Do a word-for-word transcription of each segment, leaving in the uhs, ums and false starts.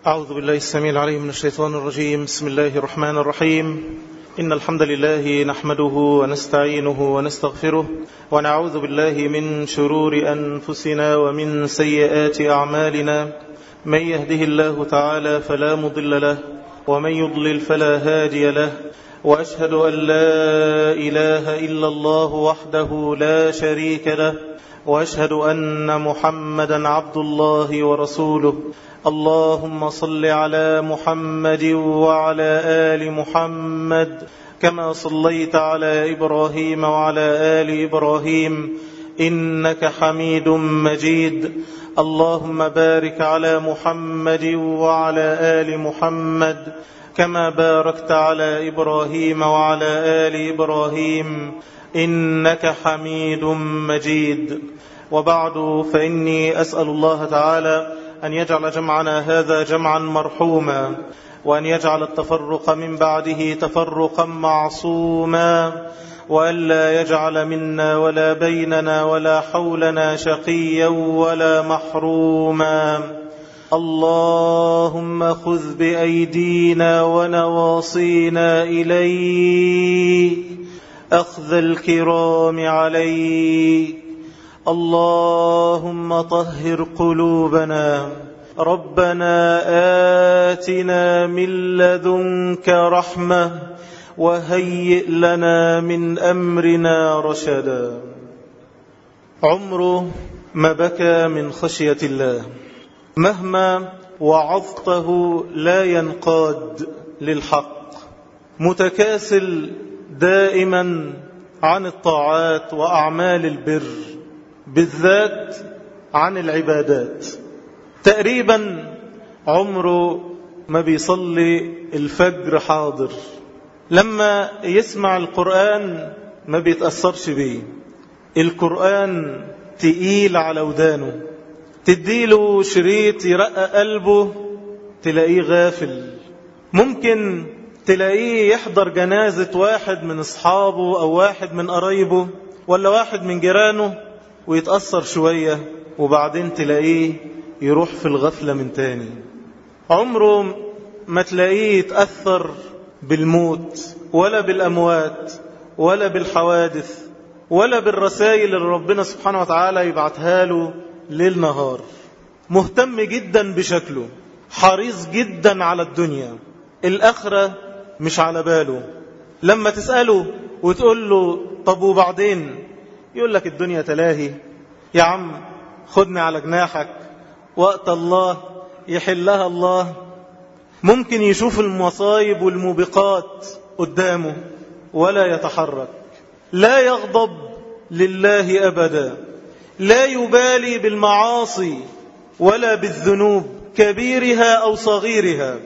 أعوذ بالله السميع العليم من الشيطان الرجيم. بسم الله الرحمن الرحيم. إن الحمد لله نحمده ونستعينه ونستغفره ونعوذ بالله من شرور أنفسنا ومن سيئات أعمالنا. من يهده الله تعالى فلا مضل له ومن يضلل فلا هادي له، وأشهد أن لا إله إلا الله وحده لا شريك له، وأشهد أن محمدا عبد الله ورسوله. اللهم صل على محمد وعلى آل محمد كما صليت على إبراهيم وعلى آل إبراهيم إنك حميد مجيد. اللهم بارك على محمد وعلى آل محمد كما باركت على إبراهيم وعلى آل إبراهيم إنك حميد مجيد. وبعد، فإني أسأل الله تعالى أن يجعل جمعنا هذا جمعا مرحوما، وأن يجعل التفرق من بعده تفرقا معصوما، وأن لا يجعل منا ولا بيننا ولا حولنا شقيا ولا محروما. اللهم خذ بأيدينا ونواصينا إليك أخذ الكرام عليك. اللهم طهر قلوبنا. ربنا آتنا من لدنك رحمة وهيئ لنا من أمرنا رشدا. عمره ما بكى من خشية الله، مهما وعظته لا ينقاد للحق، متكاسل دائما عن الطاعات وأعمال البر، بالذات عن العبادات. تقريبا عمره ما بيصلي الفجر حاضر، لما يسمع القرآن ما بيتأثرش بيه، القرآن تقيل على ودانه، تديله شريط يرقق قلبه تلاقيه غافل. ممكن تلاقيه يحضر جنازة واحد من أصحابه أو واحد من قرايبه ولا واحد من جيرانه ويتأثر شوية، وبعدين تلاقيه يروح في الغفلة من تاني. عمره ما تلاقيه يتأثر بالموت ولا بالأموات ولا بالحوادث ولا بالرسائل اللي ربنا سبحانه وتعالى يبعتها له ليل نهار. مهتم جدا بشكله، حريص جدا على الدنيا، الآخرة مش على باله. لما تسأله وتقول له طب وبعدين، يقول لك الدنيا تلاهي يا عم، خدني على جناحك، وقت الله يحلها الله. ممكن يشوف المصايب والموبقات قدامه ولا يتحرك، لا يغضب لله أبدا، لا يبالي بالمعاصي ولا بالذنوب كبيرها أو صغيرها.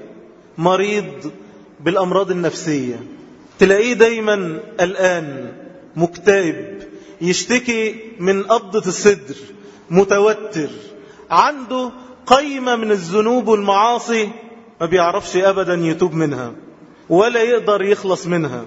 مريض بالأمراض النفسية، تلاقيه دايما قلقان مكتئب، يشتكي من قبضة الصدر، متوتر، عنده قيمة من الذنوب والمعاصي ما بيعرفش أبدا يتوب منها ولا يقدر يخلص منها،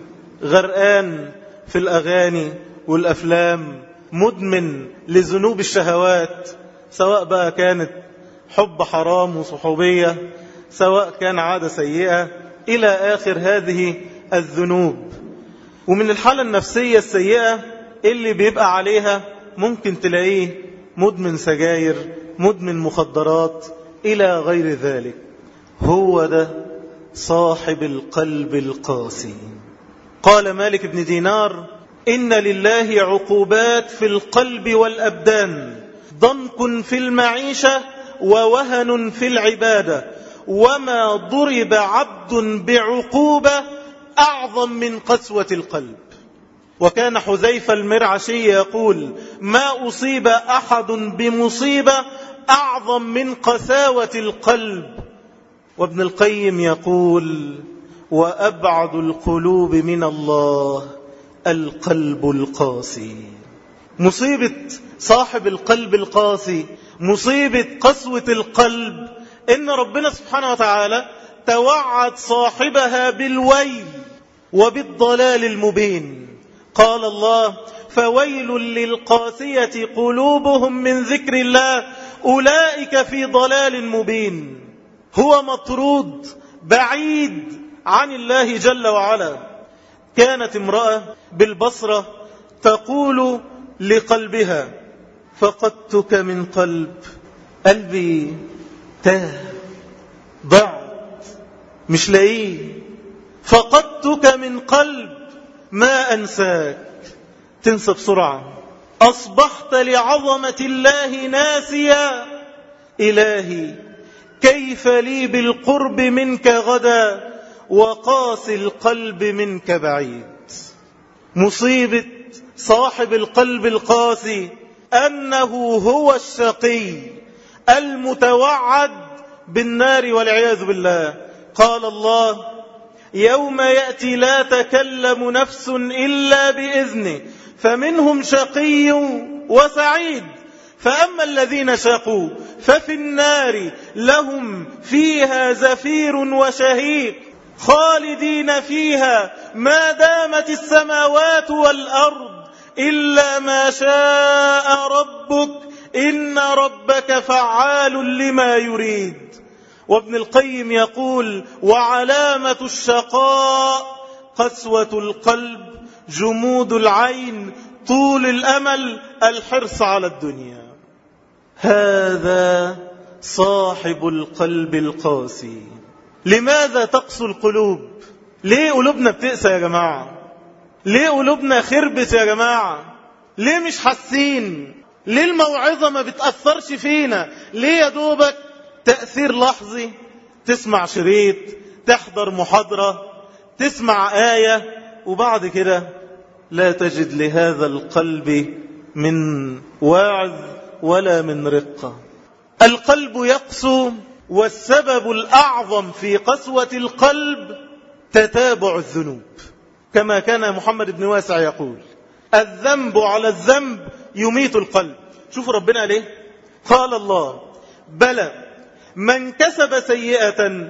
غرقان في الأغاني والأفلام، مدمن لذنوب الشهوات، سواء بقى كانت حب حرام وصحوبية، سواء كان عادة سيئة، إلى آخر هذه الذنوب. ومن الحالة النفسية السيئة اللي بيبقى عليها ممكن تلاقيه مدمن سجاير، مدمن مخدرات، إلى غير ذلك. هو ده صاحب القلب القاسي. قال مالك بن دينار: إن لله عقوبات في القلب والأبدان، ضنك في المعيشة ووهن في العبادة، وما ضرب عبد بعقوبة أعظم من قسوة القلب. وكان حذيفة المرعشي يقول: ما أصيب أحد بمصيبة أعظم من قساوة القلب. وابن القيم يقول: وأبعد القلوب من الله القلب القاسي. مصيبة صاحب القلب القاسي، مصيبة قسوة القلب، إن ربنا سبحانه وتعالى توعد صاحبها بالويل وبالضلال المبين. قال الله: فويل للقاسية قلوبهم من ذكر الله أولئك في ضلال مبين. هو مطرود بعيد عن الله جل وعلا. كانت امرأة بالبصرة تقول لقلبها: فقدتك من قلب، قلبي تاه ضعت مش لاقيه، فقدتك من قلب ما أنساك. تنسى بسرعة. أصبحت لعظمة الله ناسيا، إلهي كيف لي بالقرب منك غدا وقاسي القلب منك بعيد. مصيبة صاحب القلب القاسي أنه هو الشقي المتوعد بالنار والعياذ بالله. قال الله: يوم يأتي لا تكلم نفس إلا بإذنه فمنهم شقي وسعيد، فأما الذين شقوا ففي النار لهم فيها زفير وشهيق خالدين فيها ما دامت السماوات والأرض إلا ما شاء ربك إن ربك فعال لما يريد. وابن القيم يقول: وعلامة الشقاء قسوة القلب، جمود العين، طول الأمل، الحرص على الدنيا. هذا صاحب القلب القاسي. لماذا تقسو القلوب؟ ليه قلوبنا بتقسى يا جماعة؟ ليه قلوبنا خربت يا جماعة؟ ليه مش حاسين؟ ليه الموعظة ما بتأثرش فينا؟ ليه يا دوبك تأثير لحظي؟ تسمع شريط، تحضر محاضرة، تسمع آية، وبعد كده لا تجد لهذا القلب من واعظ ولا من رقة. القلب يقسو، والسبب الأعظم في قسوة القلب تتابع الذنوب، كما كان محمد بن واسع يقول: الذنب على الذنب يميت القلب. شوفوا ربنا عليه، قال الله: بلى من كسب سيئة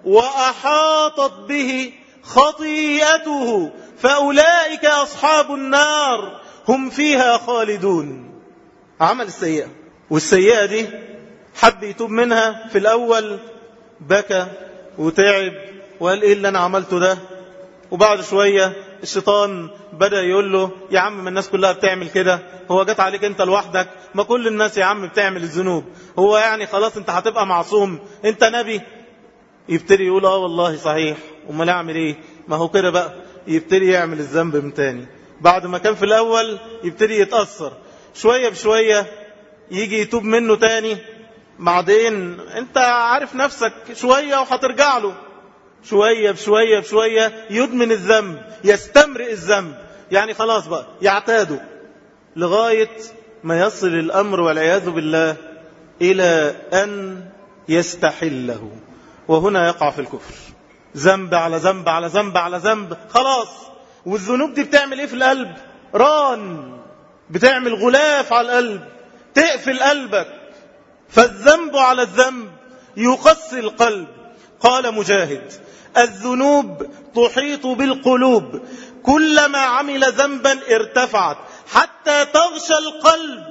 وأحاطت به خطيئته فأولئك أصحاب النار هم فيها خالدون. عمل السيئة، والسيئة دي حب يتوب منها، في الأول بكى وتعب وقال إيه اللي أنا عملته ده، وبعد شوية الشيطان بدأ يقول له: يا عم ما الناس كلها بتعمل كده، هو جت عليك انت لوحدك؟ ما كل الناس يا عم بتعمل الذنوب، هو يعني خلاص انت هتبقى معصوم، انت نبي؟ يبتدي يقول: اه والله صحيح، امال اعمل ايه؟ ما هو كده بقى. يبتدي يعمل الذنب من تاني، بعد ما كان في الاول يبتدي يتأثر شوية بشوية، يجي يتوب منه تاني، بعدين انت عارف نفسك شوية وهترجع له، شوية بشوية بشوية يدمن الذنب، يستمرئ الذنب، يعني خلاص بقى يعتاده، لغاية ما يصل الأمر والعياذ بالله إلى أن يستحله، وهنا يقع في الكفر. ذنب على ذنب على ذنب على ذنب، خلاص. والذنوب دي بتعمل ايه في القلب؟ ران، بتعمل غلاف على القلب، تقفل قلبك. فالذنب على الذنب يقسي القلب. قال مجاهد: الذنوب تحيط بالقلوب، كلما عمل ذنبا ارتفعت حتى تغشى القلب،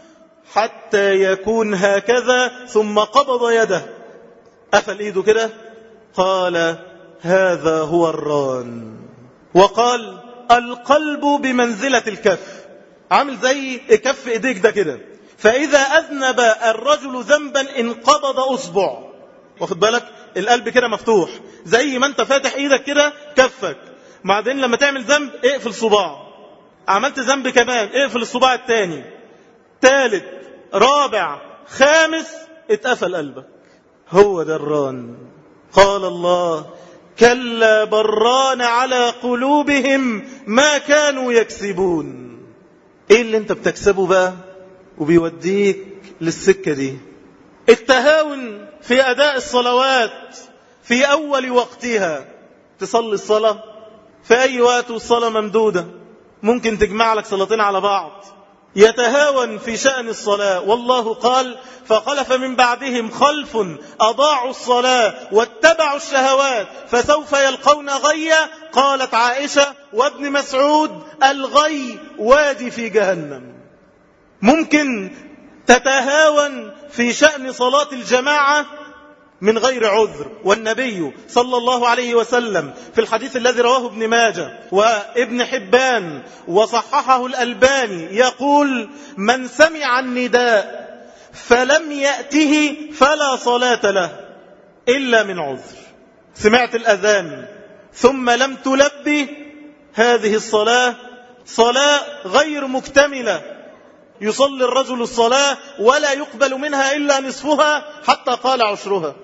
حتى يكون هكذا ثم قبض يده، قفل ايده كده. قال: هذا هو الران. وقال: القلب بمنزلة الكف، عامل زي كف ايديك ده كده، فإذا أذنب الرجل ذنبا انقبض أصبع. واخد بالك؟ القلب كده مفتوح، زي ما انت فاتح ايدك كده كفك، بعدين لما تعمل ذنب اقفل صباع، عملت ذنب كمان اقفل الصباع الثاني، ثالث رابع خامس اتقفل قلبك. هو ده الران. قال الله: كلا بران على قلوبهم ما كانوا يكسبون. ايه اللي انت بتكسبه بقى وبيوديك للسكة دي؟ التهاون في أداء الصلوات في أول وقتها. تصلي الصلاة في أي وقت والصلاة ممدودة، ممكن تجمع لك صلاتين على بعض. يتهاون في شأن الصلاة، والله قال: فخلف من بعدهم خلف أضاعوا الصلاة واتبعوا الشهوات فسوف يلقون غيا. قالت عائشة وابن مسعود: الغي وادي في جهنم. ممكن تتهاون في شأن صلاة الجماعة من غير عذر. والنبي صلى الله عليه وسلم في الحديث الذي رواه ابن ماجه وابن حبان وصححه الألباني يقول: من سمع النداء فلم يأته فلا صلاة له إلا من عذر. سمعت الأذان ثم لم تلبي، هذه الصلاة صلاة غير مكتملة، يصلي الرجل الصلاة ولا يقبل منها إلا نصفها حتى قال عشرها.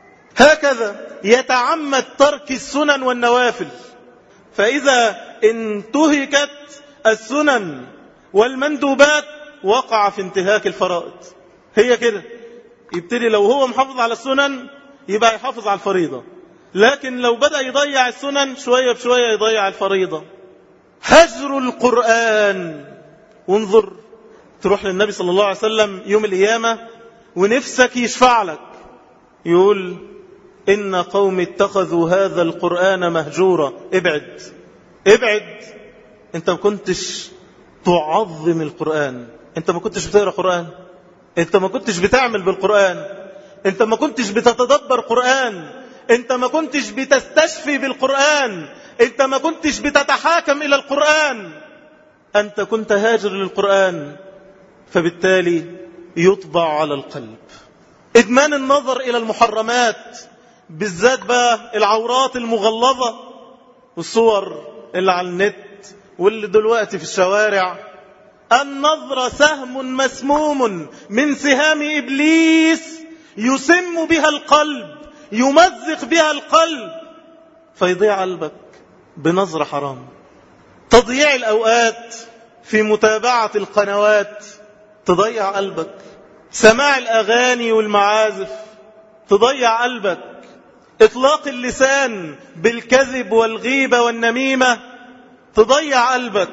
هكذا يتعمد ترك السنن والنوافل، فإذا انتهكت السنن والمندوبات وقع في انتهاك الفرائض. هي كده، يبتدي لو هو محافظ على السنن يبقى يحافظ على الفريضة، لكن لو بدأ يضيع السنن شوية بشوية يضيع الفريضة. هجر القرآن. وانظر، تروح للنبي صلى الله عليه وسلم يوم القيامة ونفسك يشفع لك، يقول: إن قوم اتخذوا هذا القرآن مهجورا. ابعد ابعد، انت ما كنتش تعظم القرآن، انت ما كنتش بتقرأ قرآن، انت ما كنتش بتعمل بالقرآن، انت ما كنتش بتتدبر قرآن، انت ما كنتش بتستشفي بالقرآن، انت ما كنتش بتتحاكم إلى القرآن، أنت كنت هاجر للقرآن، فبالتالي يطبع على القلب. إدمان النظر إلى المحرمات، بالذات بقى العورات المغلظة والصور اللي على النت واللي دلوقتي في الشوارع. النظر سهم مسموم من سهام إبليس يسم بها القلب، يمزق بها القلب، فيضيع قلبك بنظرة حرام. تضييع الأوقات في متابعة القنوات تضيع قلبك. سماع الأغاني والمعازف تضيع قلبك. إطلاق اللسان بالكذب والغيبة والنميمة تضيع قلبك.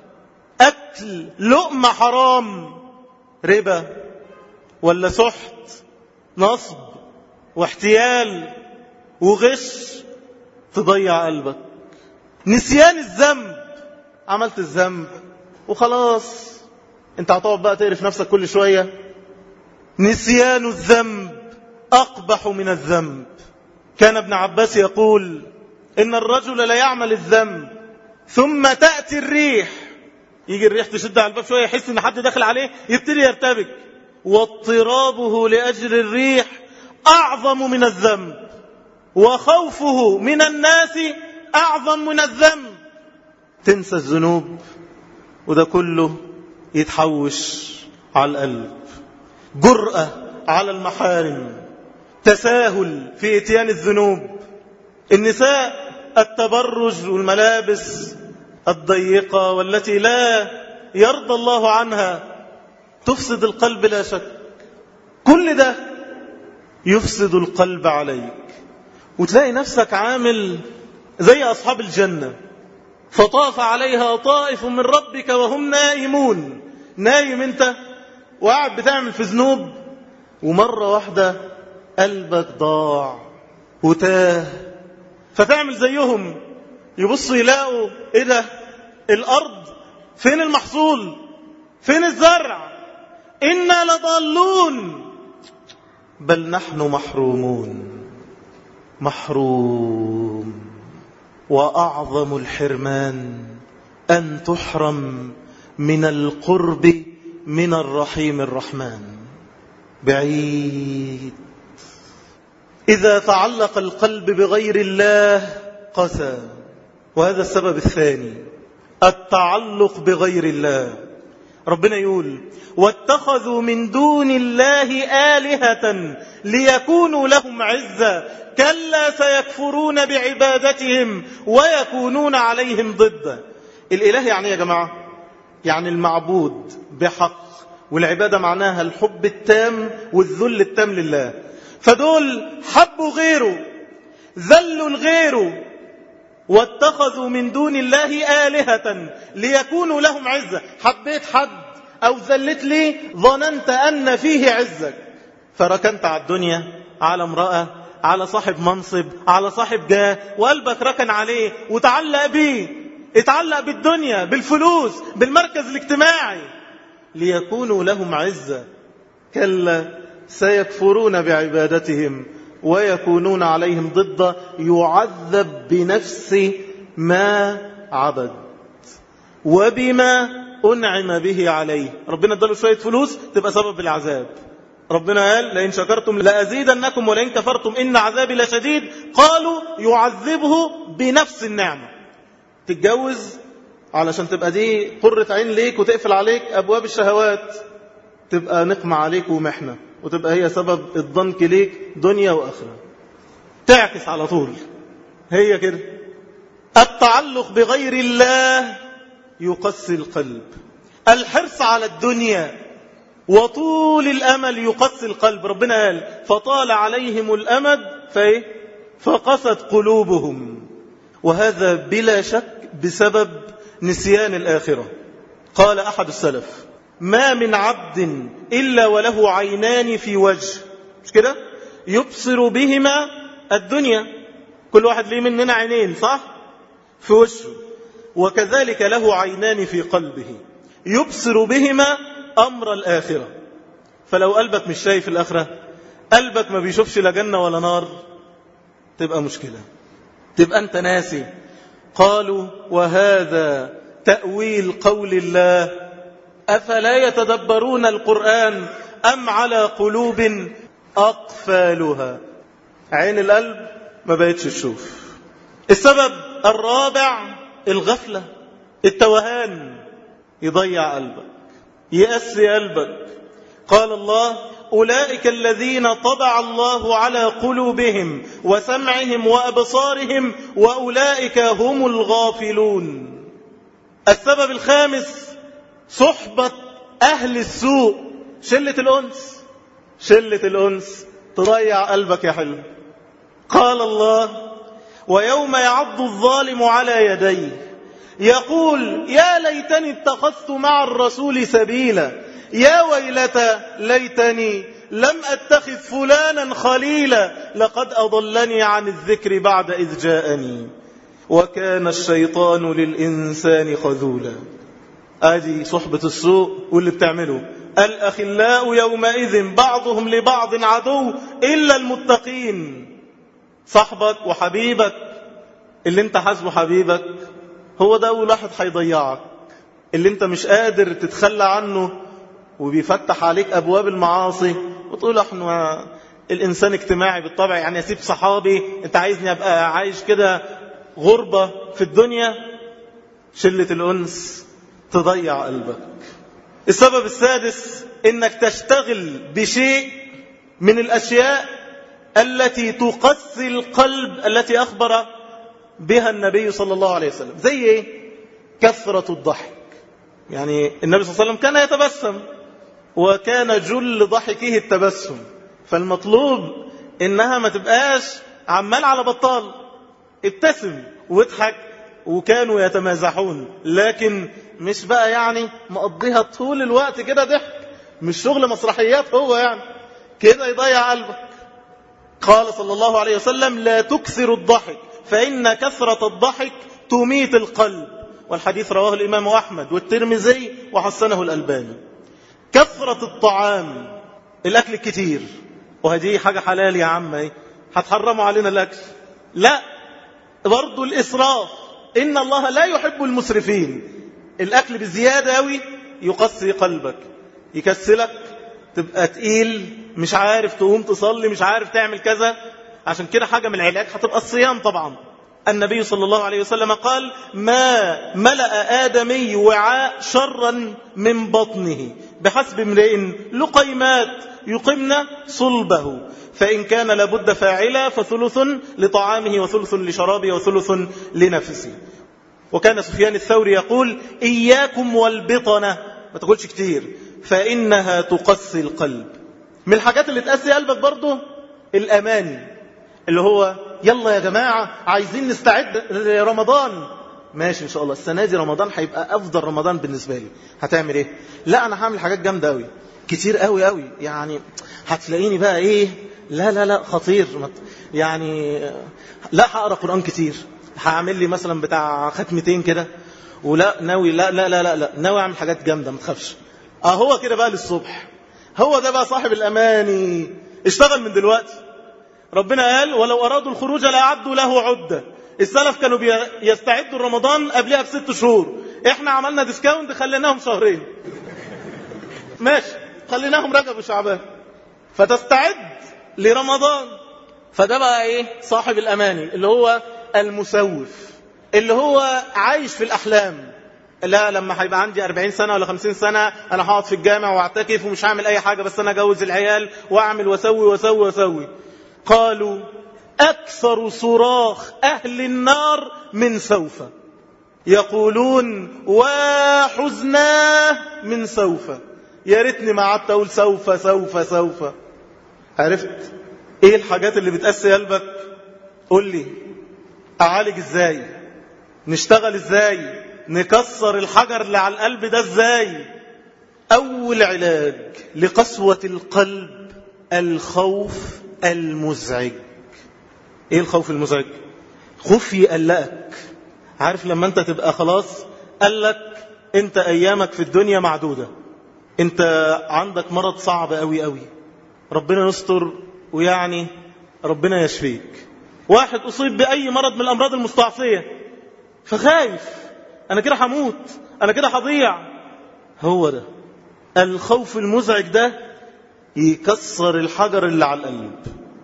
أكل لقمة حرام، ربا ولا سحت، نصب واحتيال وغش، تضيع قلبك. نسيان الذنب، عملت الذنب وخلاص، انت هتقعد بقى تقرف نفسك كل شوية. نسيان الذنب أقبح من الذنب. كان ابن عباس يقول: إن الرجل لا يعمل الذنب ثم تأتي الريح، يجي الريح تشد على الباب شوية، يحس ان حد داخل عليه، يبتدي يرتبك، واضطرابه لأجل الريح أعظم من الذنب، وخوفه من الناس أعظم من الذنب. تنسى الذنوب وده كله يتحوش على القلب. جرأة على المحارم، تساهل في اتيان الذنوب. النساء التبرج والملابس الضيقة والتي لا يرضى الله عنها تفسد القلب لا شك. كل ده يفسد القلب عليك، وتلاقي نفسك عامل زي أصحاب الجنة، فطاف عليها طائف من ربك وهم نائمون. نايم انت وقاعد بتعمل في ذنوب، ومرة واحدة قلبك ضاع وتاه، فتعمل زيهم، يبصوا يلاقوا ايه ده، الأرض فين المحصول، فين الزرع، إنا لضالون، بل نحن محرومون. محروم. وأعظم الحرمان أن تحرم من القرب من الرحيم الرحمن. بعيد. إذا تعلق القلب بغير الله قسى. وهذا السبب الثاني، التعلق بغير الله. ربنا يقول: واتخذوا من دون الله آلهة ليكونوا لهم عزا كلا سيكفرون بعبادتهم ويكونون عليهم ضدا. الإله يعني يا جماعة، يعني المعبود بحق، والعبادة معناها الحب التام والذل التام لله. فدول حبوا غيره، ذلوا لغيره، واتخذوا من دون الله آلهة ليكونوا لهم عزة. حبيت حد أو ذلت لي، ظننت أن فيه عزك، فركنت على الدنيا، على امرأة، على صاحب منصب، على صاحب جاه، وقلبك ركن عليه وتعلق بيه، اتعلق بالدنيا، بالفلوس، بالمركز الاجتماعي، ليكونوا لهم عزة. كلا سيكفرون بعبادتهم ويكونون عليهم ضد يعذب بنفس ما عبد وبما أنعم به عليه. ربنا اداله شوية فلوس تبقى سبب العذاب. ربنا قال لئن شكرتم لأزيدنكم ولئن كفرتم إن عذابي لشديد. قالوا يعذبه بنفس النعمة. تتجوز علشان تبقى دي قرة عين ليك وتقفل عليك أبواب الشهوات، تبقى نقمة عليك ومحنة، وتبقى هي سبب الضنك ليك دنيا وآخرة. تعكس على طول هي كده. التعلق بغير الله يقسي القلب. الحرص على الدنيا وطول الأمل يقسي القلب. ربنا قال فطال عليهم الأمد فإيه؟ فقست قلوبهم. وهذا بلا شك بسبب نسيان الآخرة. قال أحد السلف ما من عبد إلا وله عينان في وجه، مش كده؟ يبصر بهما الدنيا. كل واحد ليه مننا عينين صح؟ في وجهه. وكذلك له عينان في قلبه يبصر بهما أمر الآخرة. فلو قلبك مش شايف الآخرة، قلبك ما بيشوفش لا جنة ولا نار، تبقى مشكلة، تبقى أنت ناسي. قالوا وهذا تأويل قول الله أفلا يتدبرون القرآن أم على قلوب أقفالها. عين القلب ما بقتش تشوف. السبب الرابع الغفلة، التوهان يضيع قلبك، يأسي قلبك. قال الله أولئك الذين طبع الله على قلوبهم وسمعهم وأبصارهم وأولئك هم الغافلون. السبب الخامس صحبة أهل السوء، شلة الأنس. شلة الأنس تضيع قلبك يا حلو. قال الله ويوم يعض الظالم على يديه يقول يا ليتني اتخذت مع الرسول سبيلا يا ويلتى ليتني لم أتخذ فلانا خليلا لقد أضلني عن الذكر بعد إذ جاءني وكان الشيطان للإنسان خذولا. آدي صحبة السوء واللي بتعمله. الأخلاء يومئذ بعضهم لبعض عدو إلا المتقين. صاحبك وحبيبك اللي انت حاسبه حبيبك هو ده أول واحد هيضيعك، اللي انت مش قادر تتخلى عنه وبيفتح عليك أبواب المعاصي وتقول احنا الإنسان اجتماعي بالطبع، يعني أسيب صحابي، انت عايزني أبقى عايش كده غربة في الدنيا. شلة الأنس تضيع قلبك. السبب السادس انك تشتغل بشيء من الأشياء التي تقسي القلب التي أخبر بها النبي صلى الله عليه وسلم. زي ايه؟ كثرة الضحك. يعني النبي صلى الله عليه وسلم كان يتبسم وكان جل ضحكه التبسم، فالمطلوب انها ما تبقاش عمال على بطال، ابتسم واضحك. وكانوا يتمازحون، لكن مش بقى يعني مقضيها طول الوقت كده ضحك، مش شغل مسرحيات هو يعني كده يضيع قلبك. قال صلى الله عليه وسلم لا تكثر الضحك فإن كثرة الضحك تميت القلب. والحديث رواه الإمام أحمد والترمذي وحسنه الألباني. كثرة الطعام، الأكل الكتير، وهذه حاجة حلال يا عم، هتحرموا علينا الأكل؟ لا، برضو الإسراف، إن الله لا يحب المسرفين. الأكل بزيادة أوي يقسي قلبك، يكسلك، تبقى تقيل، مش عارف تقوم تصلي، مش عارف تعمل كذا. عشان كده حاجة من العلاج هتبقى الصيام طبعا. النبي صلى الله عليه وسلم قال ما ملأ آدمي وعاء شرا من بطنه بحسب امرئ لقيمات يقمن صلبه فإن كان لابد فاعلا فثلث لطعامه وثلث لشرابه وثلث لنفسه. وكان سفيان الثوري يقول إياكم والبطنة، ما تقولش كتير، فإنها تقسي القلب. من الحاجات اللي تقسي قلبك برضو الأمان، اللي هو يلا يا جماعة عايزين نستعد لرمضان. ماشي إن شاء الله السنة دي رمضان هيبقى أفضل رمضان بالنسبة لي. هتعمل إيه؟ لا أنا هعمل حاجات جامدة أوي، كتير أوي أوي، يعني هتلاقيني بقى إيه، لا لا لا خطير، يعني لا هقرأ قرآن كتير، هعمل لي مثلا بتاع ختمتين كده، ولا ناوي لا لا لا لا, لا. ناوي أعمل حاجات جامدة ما تخافش. اه هو كده بقى للصبح، هو ده بقى صاحب الأماني. اشتغل من دلوقتي، ربنا قال ولو أرادوا الخروج لأعدوا له عدة. السلف كانوا يستعدوا رمضان قبلها بست شهور، احنا عملنا ديسكاونت خليناهم شهرين ماشي، خليناهم رجب وشعبان فتستعد لرمضان. فده بقى ايه؟ صاحب الأماني اللي هو المسوف، اللي هو عايش في الأحلام. لا لما هيبقى عندي أربعين سنة ولا خمسين سنة أنا هقعد في الجامع واعتكف ومش هعمل أي حاجة، بس أنا أجوز العيال وأعمل وأسوي وأسوي وأسوي. قالوا أكثر صراخ أهل النار من سوف، يقولون وحزناه من سوف. يا ريتني ما قعدت أقول سوف سوف سوف. عرفت إيه الحاجات اللي بتأسي قلبك؟ قول لي أعالج إزاي؟ نشتغل إزاي؟ نكسر الحجر اللي على القلب ده إزاي؟ أول علاج لقسوة القلب الخوف المزعج. ايه الخوف المزعج؟ خوف يقلقك. عارف لما انت تبقى خلاص قالك انت ايامك في الدنيا معدودة، انت عندك مرض صعب قوي قوي، ربنا يستر ويعني ربنا يشفيك. واحد اصيب باي مرض من الامراض المستعصية فخايف، انا كده هموت، انا كده هضيع. هو ده الخوف المزعج، ده يكسر الحجر اللي على القلب.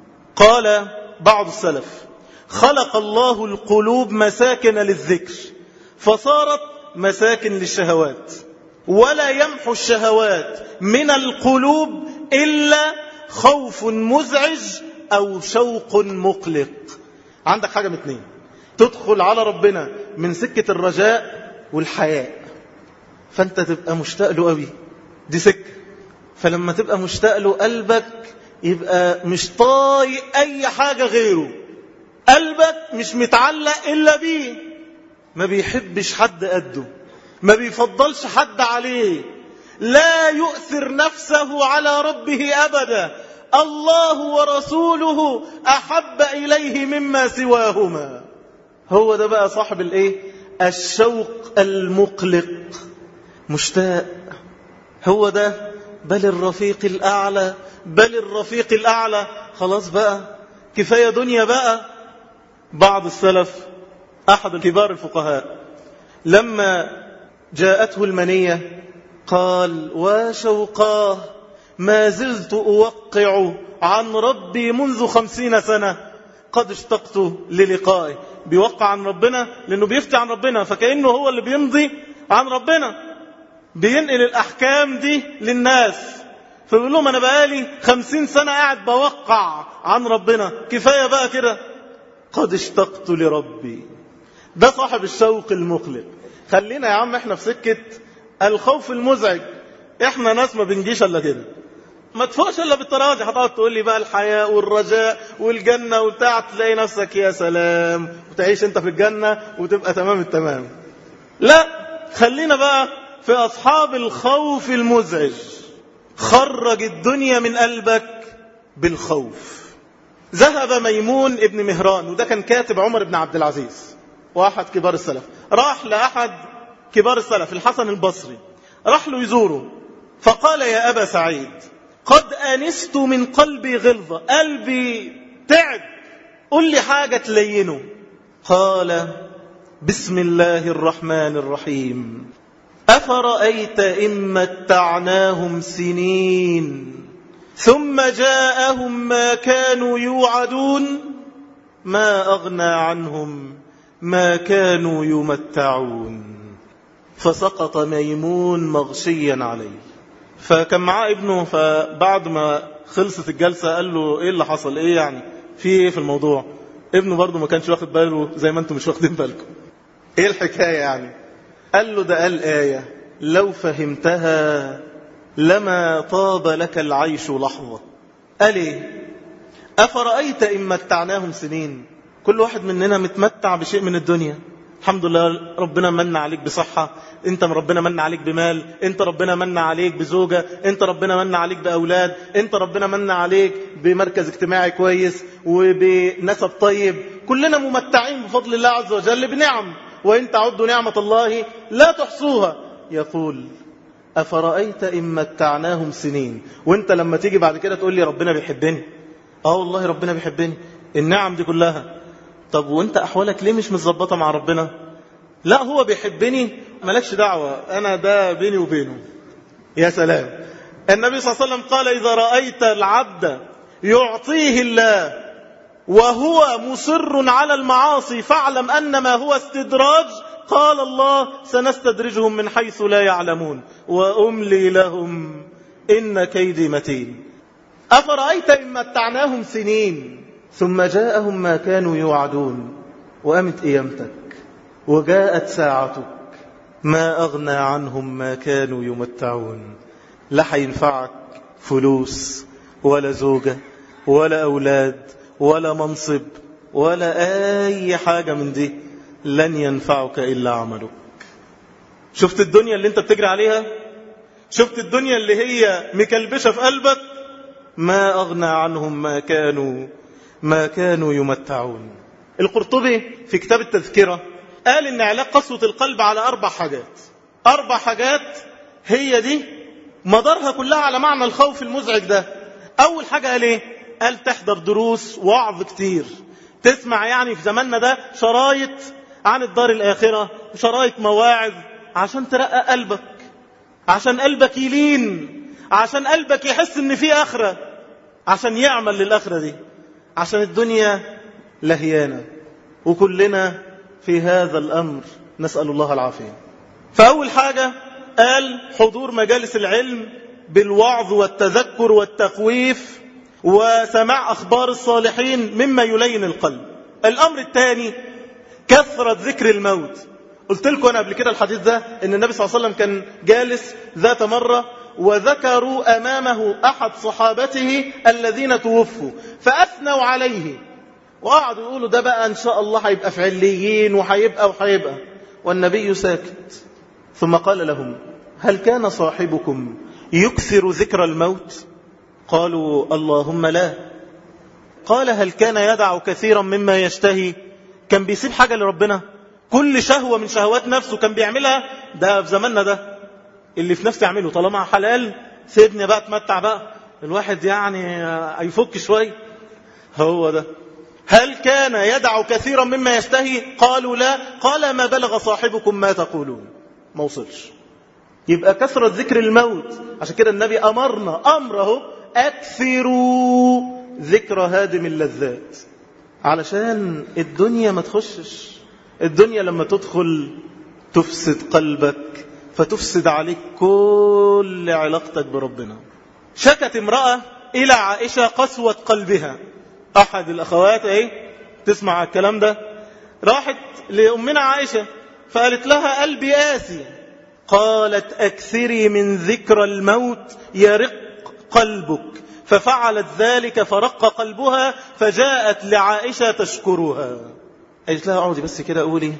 قال بعض السلف خلق الله القلوب مساكن للذكر فصارت مساكن للشهوات، ولا يمحو الشهوات من القلوب إلا خوف مزعج أو شوق مقلق. عندك حاجة من اتنين، تدخل على ربنا من سكة الرجاء والحياء، فأنت تبقى مشتاق له قوي، دي سكة. فلما تبقى مشتاق له قلبك يبقى مش طايق أي حاجة غيره، قلبك مش متعلق إلا بيه، ما بيحبش حد قده، ما بيفضلش حد عليه، لا يؤثر نفسه على ربه أبدا. الله ورسوله أحب إليه مما سواهما. هو ده بقى صاحب الإيه؟ الشوق المقلق، مشتاق. هو ده بل الرفيق الأعلى، بل الرفيق الأعلى. خلاص بقى كفاية دنيا بقى. بعض السلف أحد كبار الفقهاء لما جاءته المنية قال وشوقاه ما زلت أوقع عن ربي منذ خمسين سنة قد اشتقت للقائه. بيوقع عن ربنا لأنه بيفتي عن ربنا، فكأنه هو اللي بيمضي عن ربنا، بينقل الأحكام دي للناس. فبيقول لهم أنا بقالي خمسين سنة قاعد بوقع عن ربنا، كفاية بقى كده، قد اشتقت لربي. ده صاحب الشوق المقلق. خلينا يا عم احنا في سكة الخوف المزعج. احنا ناس ما بنجيش الا كده، ما تفوقش الا بالتراجع. هتقعد تقول لي بقى الحياة والرجاء والجنة وبتاع، تلاقي نفسك يا سلام وتعيش انت في الجنة وتبقى تمام التمام. لا، خلينا بقى في أصحاب الخوف المزعج. خرج الدنيا من قلبك بالخوف. ذهب ميمون ابن مهران، وده كان كاتب عمر بن عبد العزيز واحد كبار السلف، راح لأحد كبار السلف الحسن البصري، راح له يزوره فقال يا أبا سعيد قد أنست من قلبي غلظة، قلبي تعب، قل لي حاجة تلينه. قال بسم الله الرحمن الرحيم أفرأيت إن متعناهم سنين ثم جاءهم ما كانوا يوعدون ما أغنى عنهم ما كانوا يمتعون. فسقط ميمون مغشيا عليه. فكان معاه ابنه، فبعد ما خلصت الجلسة قال له ايه اللي حصل، ايه يعني في ايه في الموضوع؟ ابنه برضه ما كانش واخد باله زي ما انتم مش واخدين بالكم. ايه الحكاية يعني؟ قال له ده قال آية لو فهمتها لما طاب لك العيش لحظة. قال ايه؟ أفرأيت إن متعناهم سنين. كل واحد مننا متمتع بشيء من الدنيا، الحمد لله، ربنا من عليك بصحة، انت ربنا من عليك بمال، انت ربنا من عليك بزوجة، انت ربنا من عليك بأولاد، انت ربنا من عليك بمركز اجتماعي كويس وبنسب طيب. كلنا ممتعين بفضل الله عز وجل بنعم، وإن تعدوا نعمة الله لا تحصوها. يقول أفرأيت إن متعناهم سنين. وانت لما تيجي بعد كده تقول لي ربنا بيحبني، اه والله ربنا بيحبني، النعم دي كلها. طب وانت احوالك ليه مش متظبطه مع ربنا؟ لا هو بيحبني مالكش دعوة، انا ده بيني وبينه. يا سلام. النبي صلى الله عليه وسلم قال اذا رأيت العبد يعطيه الله وهو مصر على المعاصي فاعلم انما هو استدراج. قال الله سنستدرجهم من حيث لا يعلمون واملي لهم ان كيدي متين. افرأيت ان متعناهم سنين ثم جاءهم ما كانوا يوعدون وقامت قيامتك وجاءت ساعتك ما أغنى عنهم ما كانوا يمتعون. لا هينفعك فلوس ولا زوجة ولا أولاد ولا منصب ولا أي حاجة من دي، لن ينفعك إلا عملك. شفت الدنيا اللي انت بتجري عليها؟ شفت الدنيا اللي هي مكلبشة في قلبك؟ ما أغنى عنهم ما كانوا ما كانوا يمتعون. القرطبي في كتاب التذكرة قال إن علاج قسوة القلب على أربع حاجات. أربع حاجات هي دي مدارها كلها على معنى الخوف المزعج ده. أول حاجة قال إيه؟ قال تحضر دروس وعظ كتير، تسمع يعني في زماننا ده شرايط عن الدار الآخرة، شرايط مواعظ، عشان ترقى قلبك، عشان قلبك يلين، عشان قلبك يحس إن في آخرة، عشان يعمل للآخرة دي، عشان الدنيا لهيانة وكلنا في هذا الأمر نسأل الله العافية. فأول حاجة قال حضور مجالس العلم بالوعظ والتذكر والتخويف وسماع أخبار الصالحين مما يلين القلب. الأمر الثاني كثرة ذكر الموت. قلت لكم أنا قبل كده الحديث ده إن النبي صلى الله عليه وسلم كان جالس ذات مرة وذكروا أمامه أحد صحابته الذين توفوا فأثنوا عليه وقعدوا يقولوا ده بقى إن شاء الله هيبقى في عليين وهيبقى وهيبقى، والنبي ساكت. ثم قال لهم هل كان صاحبكم يكثر ذكر الموت؟ قالوا اللهم لا. قال هل كان يدع كثيرا مما يشتهي؟ كان بيسيب حاجة لربنا؟ كل شهوة من شهوات نفسه كان بيعملها؟ ده في زماننا ده اللي في نفسه يعمله طالما حلال سيبني بقى اتمتع بقى، الواحد يعني يفك شوي. هو ده. هل كان يدع كثيرا مما يشتهي؟ قالوا لا. قال ما بلغ صاحبكم ما تقولون، ما وصلش. يبقى كثرة ذكر الموت. عشان كده النبي أمرنا أمره أكثروا ذكر هادم اللذات، علشان الدنيا ما تخشش. الدنيا لما تدخل تفسد قلبك فتفسد عليك كل علاقتك بربنا. شكت امرأة إلى عائشة قسوة قلبها. أحد الأخوات ايه تسمع الكلام ده راحت لأمنا عائشة فقالت لها قلبي قاسي. قالت أكثري من ذكر الموت يرق قلبك. ففعلت ذلك فرق قلبها فجاءت لعائشة تشكرها. قالت لها اقعدي بس كده قولي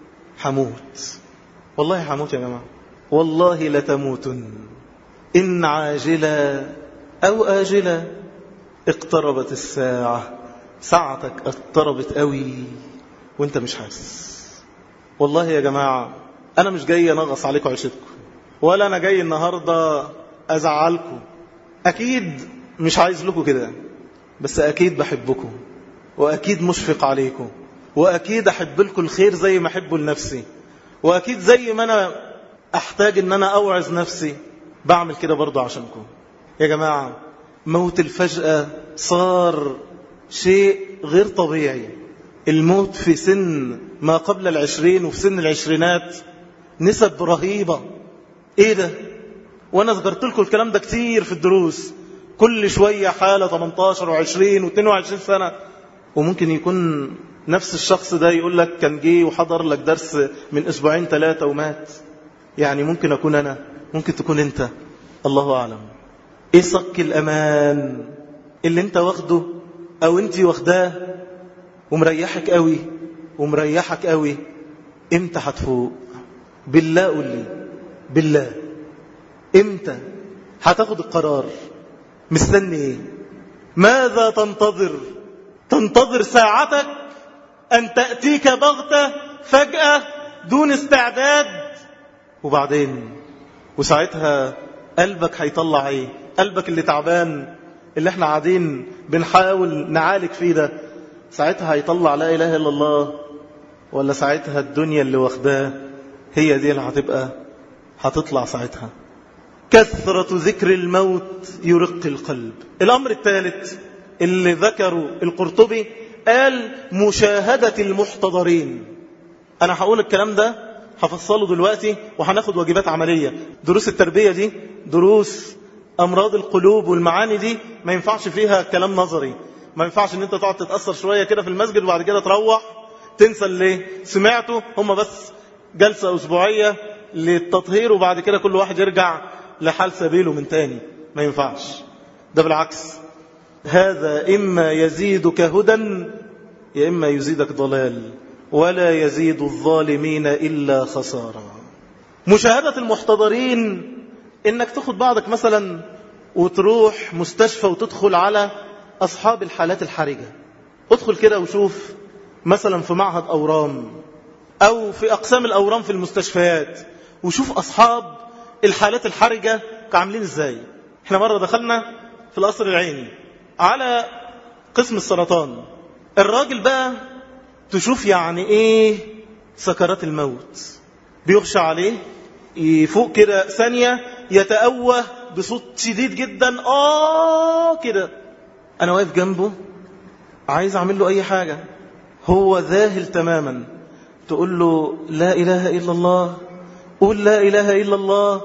حموت، والله حموت يا جماعة، والله لتموتن إن عاجلا أو آجلا اقتربت الساعة. ساعتك اقتربت قوي وانت مش حاسس. والله يا جماعة أنا مش جاي نغص عليكم عيشتكم، ولا أنا جاي النهاردة أزعلكم. أكيد مش عايز لكم كده، بس أكيد بحبكم وأكيد مشفق عليكم وأكيد أحب لكم الخير زي ما أحبه لنفسي، وأكيد زي ما أنا أحتاج أن أنا أوعظ نفسي بعمل كده برضه عشانكم. يا جماعة موت الفجأة صار شيء غير طبيعي. الموت في سن ما قبل العشرين وفي سن العشرينات نسب رهيبة. ايه ده؟ وانا ذكرت لكم الكلام ده كتير في الدروس. كل شوية حالة ثمانية عشر وعشرين واثنين وعشرين سنة، وممكن يكون نفس الشخص ده يقول لك كان جه وحضر لك درس من اسبوعين ثلاثة ومات. يعني ممكن اكون انا، ممكن تكون انت، الله اعلم. ايه صك الامان اللي انت واخده او انت واخداه ومريحك قوي ومريحك قوي؟ امتى هتفوق؟ بالله قول لي، بالله امتى هتاخد القرار؟ مستني ايه؟ ماذا تنتظر؟ تنتظر ساعتك ان تأتيك بغتة فجأة دون استعداد؟ وبعدين وساعتها قلبك هيطلع ايه؟ قلبك اللي تعبان اللي احنا قاعدين بنحاول نعالج فيه ده، ساعتها هيطلع لا إله إلا الله، ولا ساعتها الدنيا اللي واخداه هي دي اللي هتبقى هتطلع ساعتها؟ كثرة ذكر الموت يرق القلب. الأمر الثالث اللي ذكره القرطبي قال مشاهدة المحتضرين. أنا هقول الكلام ده هفصله دلوقتي وهناخد واجبات عملية. دروس التربية دي، دروس أمراض القلوب والمعاني دي، ما ينفعش فيها كلام نظري. ما ينفعش ان انت تقعد تتأثر شوية كده في المسجد وبعد كده تروح تنسى اللي سمعته. هم بس جلسة أسبوعية للتطهير وبعد كده كل واحد يرجع لحال سبيله من تاني. ما ينفعش. ده بالعكس، هذا إما يزيدك هدى يا إما يزيدك ضلال، ولا يزيد الظالمين إلا خسارة. مشاهدة المحتضرين إنك تاخد بعضك مثلا وتروح مستشفى وتدخل على أصحاب الحالات الحرجة. ادخل كده وشوف مثلا في معهد أورام أو في أقسام الأورام في المستشفيات، وشوف أصحاب الحالات الحرجة عاملين إزاي. احنا مرة دخلنا في القصر العيني على قسم السرطان. الراجل بقى تشوف يعني ايه سكرات الموت، بيغشى عليه، يفوق كده ثانية يتأوه بصوت شديد جدا، آه كده. أنا واقف جنبه عايز أعمل له أي حاجة، هو ذاهل تماما. تقول له لا إله إلا الله، قول لا إله إلا الله،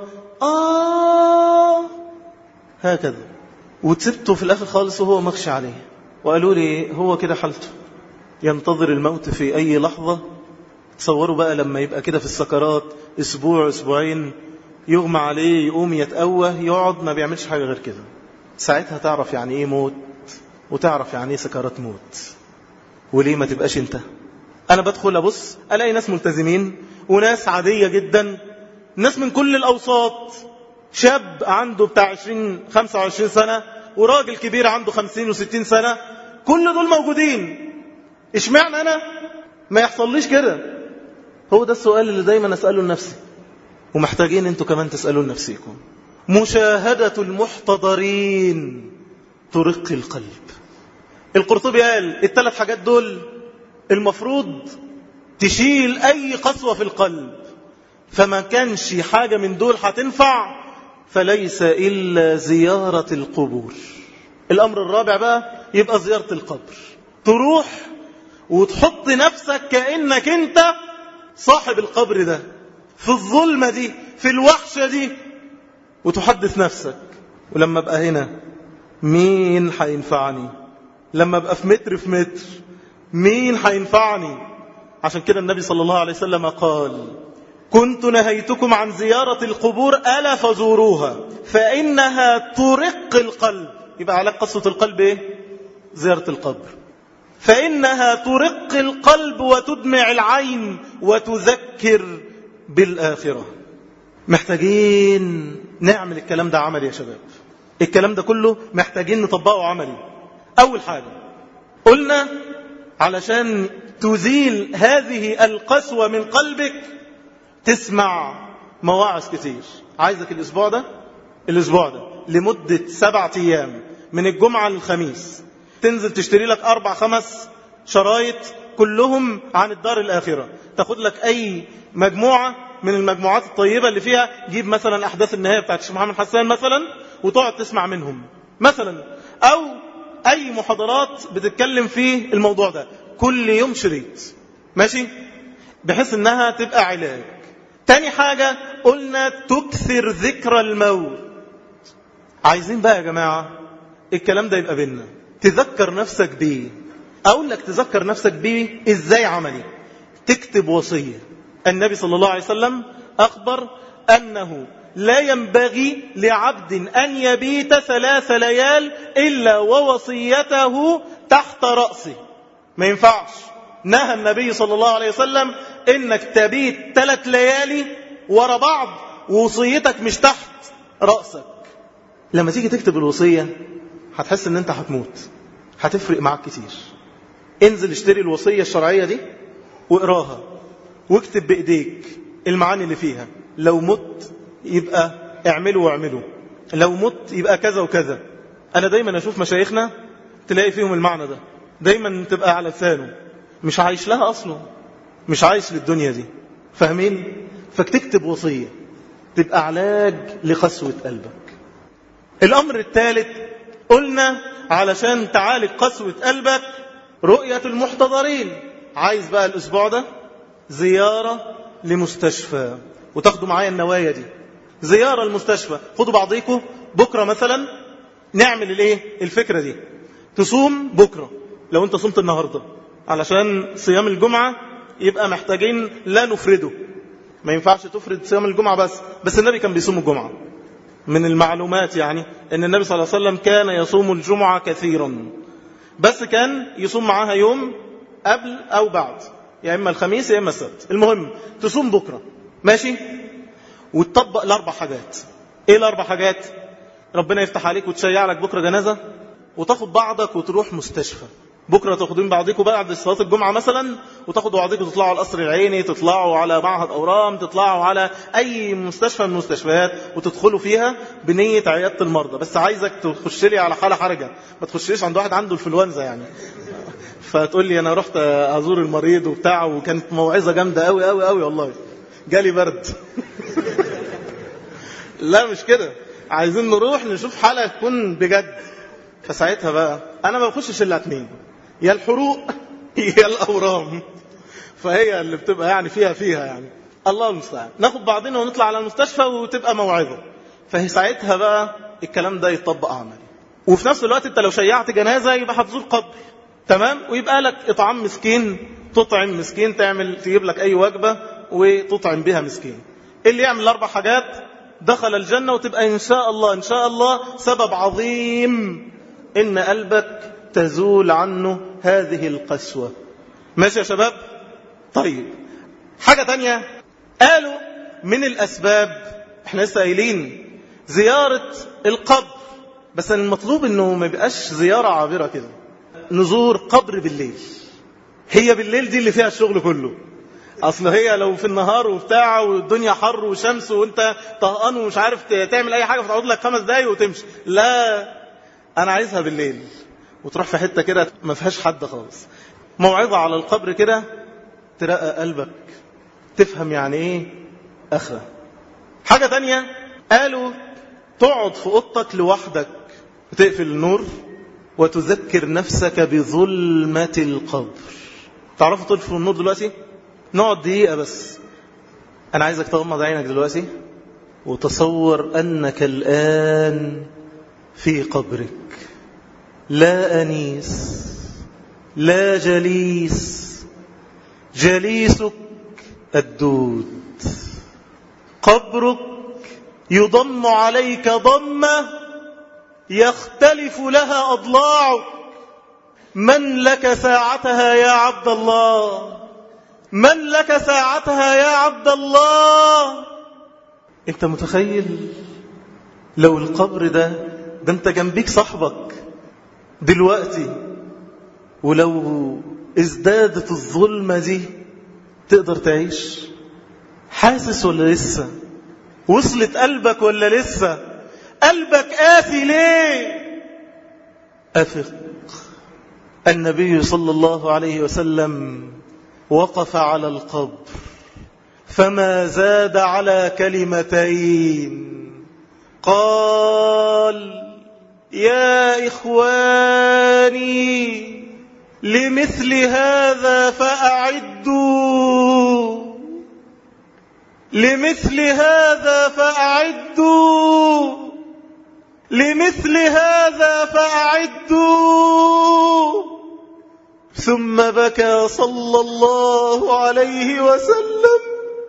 آه هكذا. وتسبته في الآخر خالص وهو مغشى عليه. وقالوا لي هو كده حالته، ينتظر الموت في أي لحظة. تصوروا بقى لما يبقى كده في السكرات أسبوع أسبوعين، يغمى عليه، يقوم يتأوه، يقعد ما بيعملش حاجة غير كده. ساعتها تعرف يعني إيه موت، وتعرف يعني إيه سكرات موت. وليه ما تبقاش أنت؟ أنا بدخل أبص ألاقي ناس ملتزمين وناس عادية جدا، ناس من كل الأوساط، شاب عنده بتاع عشرين خمسة وعشرين سنة وراجل كبير عنده خمسين وستين سنة، كل دول موجودين. اشمعنى أنا ما يحصليش كده؟ هو ده السؤال اللي دايما أسأله لنفسي، ومحتاجين أنتوا كمان تسألوا لنفسيكم. مشاهدة المحتضرين ترق القلب. القرطبي قال الثلاث حاجات دول المفروض تشيل أي قسوة في القلب، فما كانش حاجة من دول هتنفع فليس إلا زيارة القبور. الأمر الرابع بقى يبقى زيارة القبر. تروح وتحط نفسك كأنك أنت صاحب القبر ده، في الظلمة دي، في الوحشة دي، وتحدث نفسك. ولما أبقى هنا مين هينفعني؟ لما أبقى في متر في متر مين هينفعني؟ عشان كده النبي صلى الله عليه وسلم قال كنت نهيتكم عن زيارة القبور ألا فزوروها فإنها ترق القلب. يبقى على قسوة القلب إيه؟ زيارة القبر. فإنها ترق القلب وتدمع العين وتذكر بالآخرة. محتاجين نعمل الكلام ده عملي يا شباب. الكلام ده كله محتاجين نطبقه عملي. أول حاجة قلنا علشان تزيل هذه القسوة من قلبك تسمع مواعظ كتير. عايزك الأسبوع ده الأسبوع ده لمدة سبعة أيام من الجمعة للخميس تنزل تشتري لك أربع خمس شرايط كلهم عن الدار الآخرة. تاخد لك أي مجموعة من المجموعات الطيبة اللي فيها، جيب مثلا أحداث النهاية بتاعت الشيخ محمد حسان مثلا وتقعد تسمع منهم مثلا، أو أي محاضرات بتتكلم في الموضوع ده كل يوم شريط، ماشي، بحيث أنها تبقى علاج. تاني حاجة قلنا تكثر ذكر الموت. عايزين بقى يا جماعة الكلام ده يبقى بينا، تذكر نفسك بيه. أقول لك تذكر نفسك بيه إزاي عملي؟ تكتب وصية. النبي صلى الله عليه وسلم أخبر أنه لا ينبغي لعبد أن يبيت ثلاث ليال إلا ووصيته تحت رأسه. ما ينفعش. نهى النبي صلى الله عليه وسلم إنك تبيت ثلاث ليالي ورا بعض ووصيتك مش تحت رأسك. لما تيجي تكتب الوصية هتحس ان انت هتموت، هتفرق معك كتير. انزل اشتري الوصية الشرعية دي واقراها واكتب بإيديك المعاني اللي فيها. لو مت يبقى اعملوا واعملوا، لو مت يبقى كذا وكذا. أنا دايما أشوف مشايخنا تلاقي فيهم المعنى ده، دايما تبقى على لسانه، مش عايش لها أصلا، مش عايش للدنيا دي. فاهمين؟ فاكتكتب وصية تبقى علاج لقسوة قلبك. الأمر الثالث قلنا علشان تعالج قسوة قلبك رؤية المحتضرين. عايز بقى الأسبوع ده زيارة لمستشفى، وتاخدوا معايا النوايا دي. زيارة المستشفى، خدوا بعضيكم بكرة مثلا نعمل الايه الفكرة دي. تصوم بكرة لو انت صمت النهاردة، علشان صيام الجمعة يبقى محتاجين لا نفرده، ما ينفعش تفرد صيام الجمعة بس بس النبي كان بيصوم الجمعة. من المعلومات يعني ان النبي صلى الله عليه وسلم كان يصوم الجمعة كثيرا، بس كان يصوم معاها يوم قبل او بعد، يا اما الخميس يا اما السبت. المهم تصوم بكرة ماشي، وتطبق الاربع حاجات. ايه الاربع حاجات؟ ربنا يفتح عليك وتشيع لك بكرة جنازة، وتاخد بعضك وتروح مستشفى. بكرة تاخدين بعضكم بعد صلاة الجمعة مثلا، وتاخدوا بعضكم تطلعوا على القصر العيني، تطلعوا على معهد أورام، تطلعوا على أي مستشفى من المستشفيات وتدخلوا فيها بنية عيادة المرضى. بس عايزك تخش لي على حالة حرجة، ما تخشليش عند واحد عنده الفلونزا يعني فتقول لي أنا رحت أزور المريض وبتاع وكانت موعظة جامدة قوي قوي قوي والله جالي برد لا مش كده، عايزين نروح نشوف حالة تكون بجد. فساعتها بقى أنا ما بخشش إلا اتنين، يا الحروق يا الأورام، فهي اللي بتبقى يعني فيها فيها يعني الله المستعان. ناخد بعضنا ونطلع على المستشفى وتبقى موعظة. فهي ساعتها بقى الكلام ده يطبق عملي. وفي نفس الوقت انت لو شيعت جنازة يبقى هتزور قبر، تمام، ويبقى لك إطعام مسكين، تطعم مسكين، تعمل تجيب لك أي وجبة وتطعم بها مسكين. اللي يعمل الأربع حاجات دخل الجنة، وتبقى إن شاء الله إن شاء الله سبب عظيم إن قلبك تزول عنه هذه القسوة. ماشي يا شباب؟ طيب حاجة تانية قالوا من الأسباب، احنا لسه قايلين زيارة القبر، بس المطلوب انه ما يبقاش زيارة عابرة كده، نزور قبر بالليل. هي بالليل دي اللي فيها الشغل كله. اصل هي لو في النهار وبتاع والدنيا حر وشمس وانت طهقان ومش عارف تعمل اي حاجة فتقعد لك خمس دقايق وتمشي، لا انا عايزها بالليل، وتروح في حتة كده ما فيهاش حد خالص، موعظة على القبر كده ترقى قلبك، تفهم يعني ايه اخرة. حاجة تانية قالوا تقعد في اوضتك لوحدك وتقفل النور وتذكر نفسك بظلمة القبر. تعرفوا تطفوا النور دلوقتي؟ نقعد دقيقة بس. انا عايزك تغمض عينك دلوقتي وتصور انك الان في قبرك، لا أنيس لا جليس، جليسك الدود، قبرك يضم عليك ضمة يختلف لها أضلاعك. من لك ساعتها يا عبد الله؟ من لك ساعتها يا عبد الله؟ انت متخيل لو القبر ده ده انت جنبيك صاحبك دلوقتي، ولو ازدادت الظلمة دي تقدر تعيش؟ حاسس ولا لسه؟ وصلت قلبك ولا لسه؟ قلبك قاسي ليه؟ أفق. النبي صلى الله عليه وسلم وقف على القبر فما زاد على كلمتين، قال يا إخواني لمثل هذا فأعدوا، لمثل هذا فأعدوا، لمثل هذا فأعدوا. ثم بكى صلى الله عليه وسلم.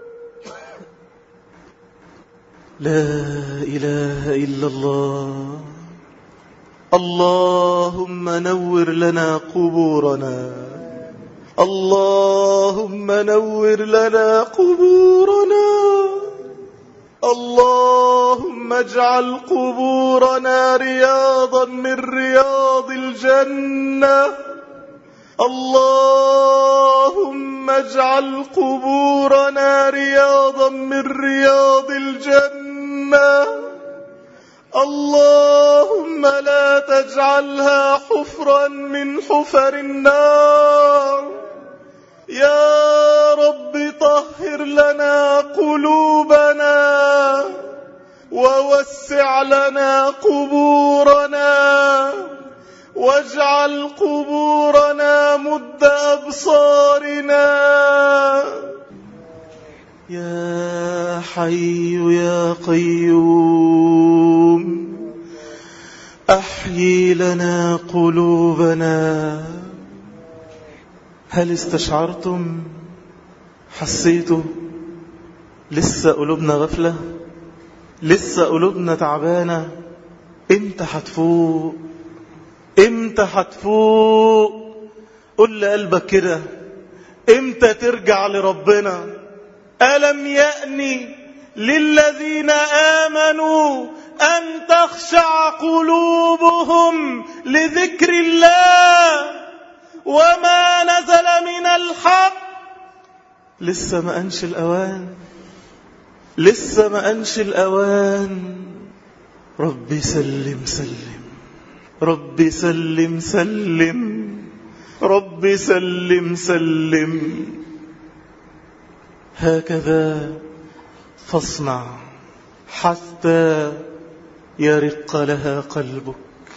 لا إله إلا الله. اللهم نور لنا قبورنا، اللهم نور لنا قبورنا، اللهم اجعل قبورنا رياضا من رياض الجنة، اللهم اجعل قبورنا رياضا من رياض الجنة، اللهم لا تجعلها حفرا من حفر النار. يا رب طهر لنا قلوبنا ووسع لنا قبورنا واجعل قبورنا مد أبصارنا. يا حي يا قيوم أحيي لنا قلوبنا. هل استشعرتم؟ حسيتوا؟ لسه قلوبنا غفلة، لسه قلوبنا تعبانة. امتى هتفوق؟ امتى هتفوق؟ قل لقلبك كده، امتى ترجع لربنا؟ ألم يأني للذين آمنوا أن تخشع قلوبهم لذكر الله وما نزل من الحق. لسه ما أنش الأوان، لسه ما أنش الأوان. ربي سلم سلم، ربي سلم سلم، ربي سلم سلم. هكذا فاصنع حتى يرق لها قلبك.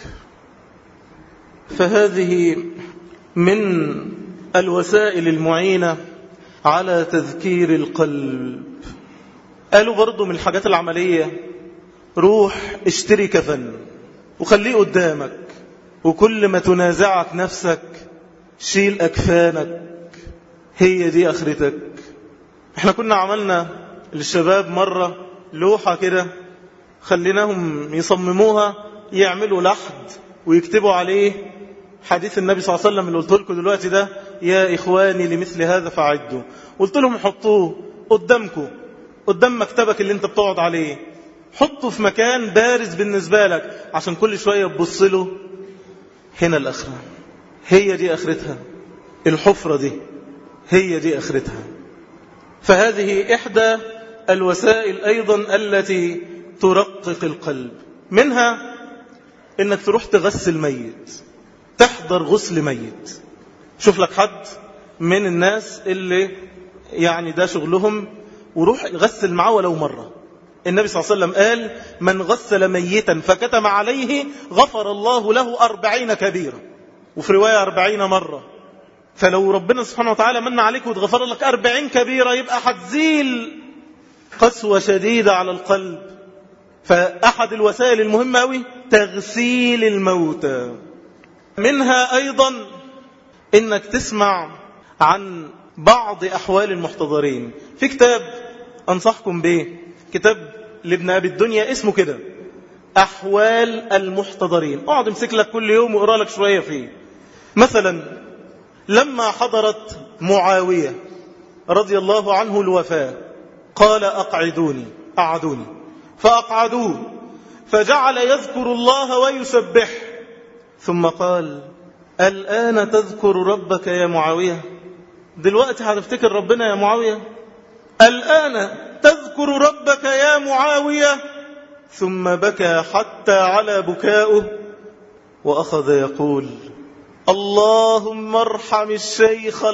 فهذه من الوسائل المعينة على تذكير القلب. قالوا برضو من الحاجات العملية، روح اشتري كفن وخليه قدامك، وكل ما تنازعك نفسك شيل أكفانك. هي دي آخرتك. احنا كنا عملنا للشباب مرة لوحة كده، خليناهم يصمموها، يعملوا لحد ويكتبوا عليه حديث النبي صلى الله عليه وسلم اللي قلت لكم دلوقتي ده، يا إخواني لمثل هذا فعدوا. قلت لهم حطوه قدامكم، قدام مكتبك اللي انت بتقعد عليه، حطه في مكان بارز بالنسبة لك عشان كل شوية تبص له. هنا الآخرة، هي دي آخرتها. الحفرة دي هي دي آخرتها. فهذه إحدى الوسائل أيضا التي ترقق القلب. منها إنك تروح تغسل ميت، تحضر غسل ميت. شوف لك حد من الناس اللي يعني ده شغلهم، وروح غسل معه ولو مرة. النبي صلى الله عليه وسلم قال: من غسل ميتا فكتم عليه غفر الله له أربعين كبيرة، وفي رواية أربعين مرة. فلو ربنا سبحانه وتعالى من عليك وتغفر لك أربعين كبيرة، يبقى هتزيل قسوة شديدة على القلب. فأحد الوسائل المهمة أوي تغسيل الموتى. منها أيضا إنك تسمع عن بعض أحوال المحتضرين. في كتاب أنصحكم به، كتاب لابن أبي الدنيا اسمه كده أحوال المحتضرين. اقعد امسك لك كل يوم وقرأ لك شوية فيه. مثلا لما حضرت معاوية رضي الله عنه الوفاة، قال: أقعدوني، أقعدوني. فأقعدوه، فجعل يذكر الله ويسبح، ثم قال: الآن تذكر ربك يا معاوية؟ دلوقتي هتفتكر ربنا يا معاوية؟ الآن تذكر ربك يا معاوية؟ ثم بكى حتى على بكاؤه، وأخذ يقول: اللهم ارحم الشيخ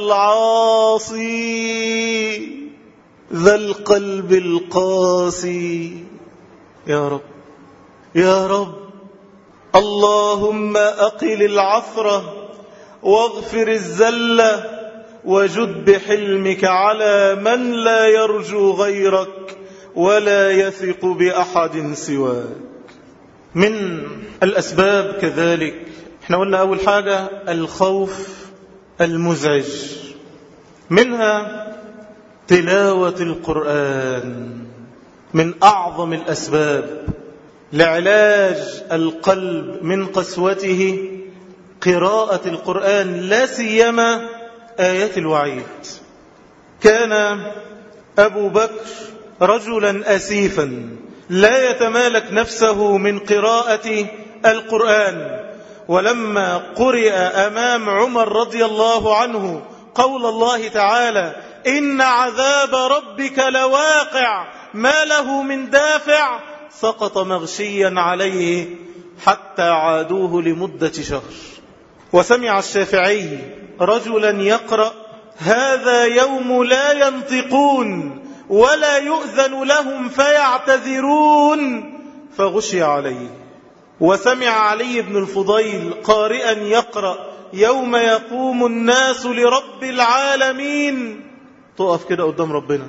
العاصي ذا القلب القاسي. يا رب يا رب، اللهم أقل العثرة واغفر الزلة وجد بحلمك على من لا يرجو غيرك ولا يثق بأحد سواك. من الأسباب كذلك احنا قلنا أول حاجة الخوف المزعج، منها تلاوة القرآن. من أعظم الأسباب لعلاج القلب من قسوته قراءة القرآن، لا سيما آيات الوعيد. كان أبو بكر رجلا أسيفا لا يتمالك نفسه من قراءة القرآن، ولما قرئ أمام عمر رضي الله عنه قول الله تعالى: إن عذاب ربك لواقع ما له من دافع، سقط مغشيا عليه حتى عادوه لمدة شهر. وسمع الشافعي رجلا يقرأ هذا يوم لا ينطقون ولا يؤذن لهم فيعتذرون فغشي عليه. وسمع علي بن الفضيل قارئا يقرأ يوم يقوم الناس لرب العالمين. تقف كده قدام ربنا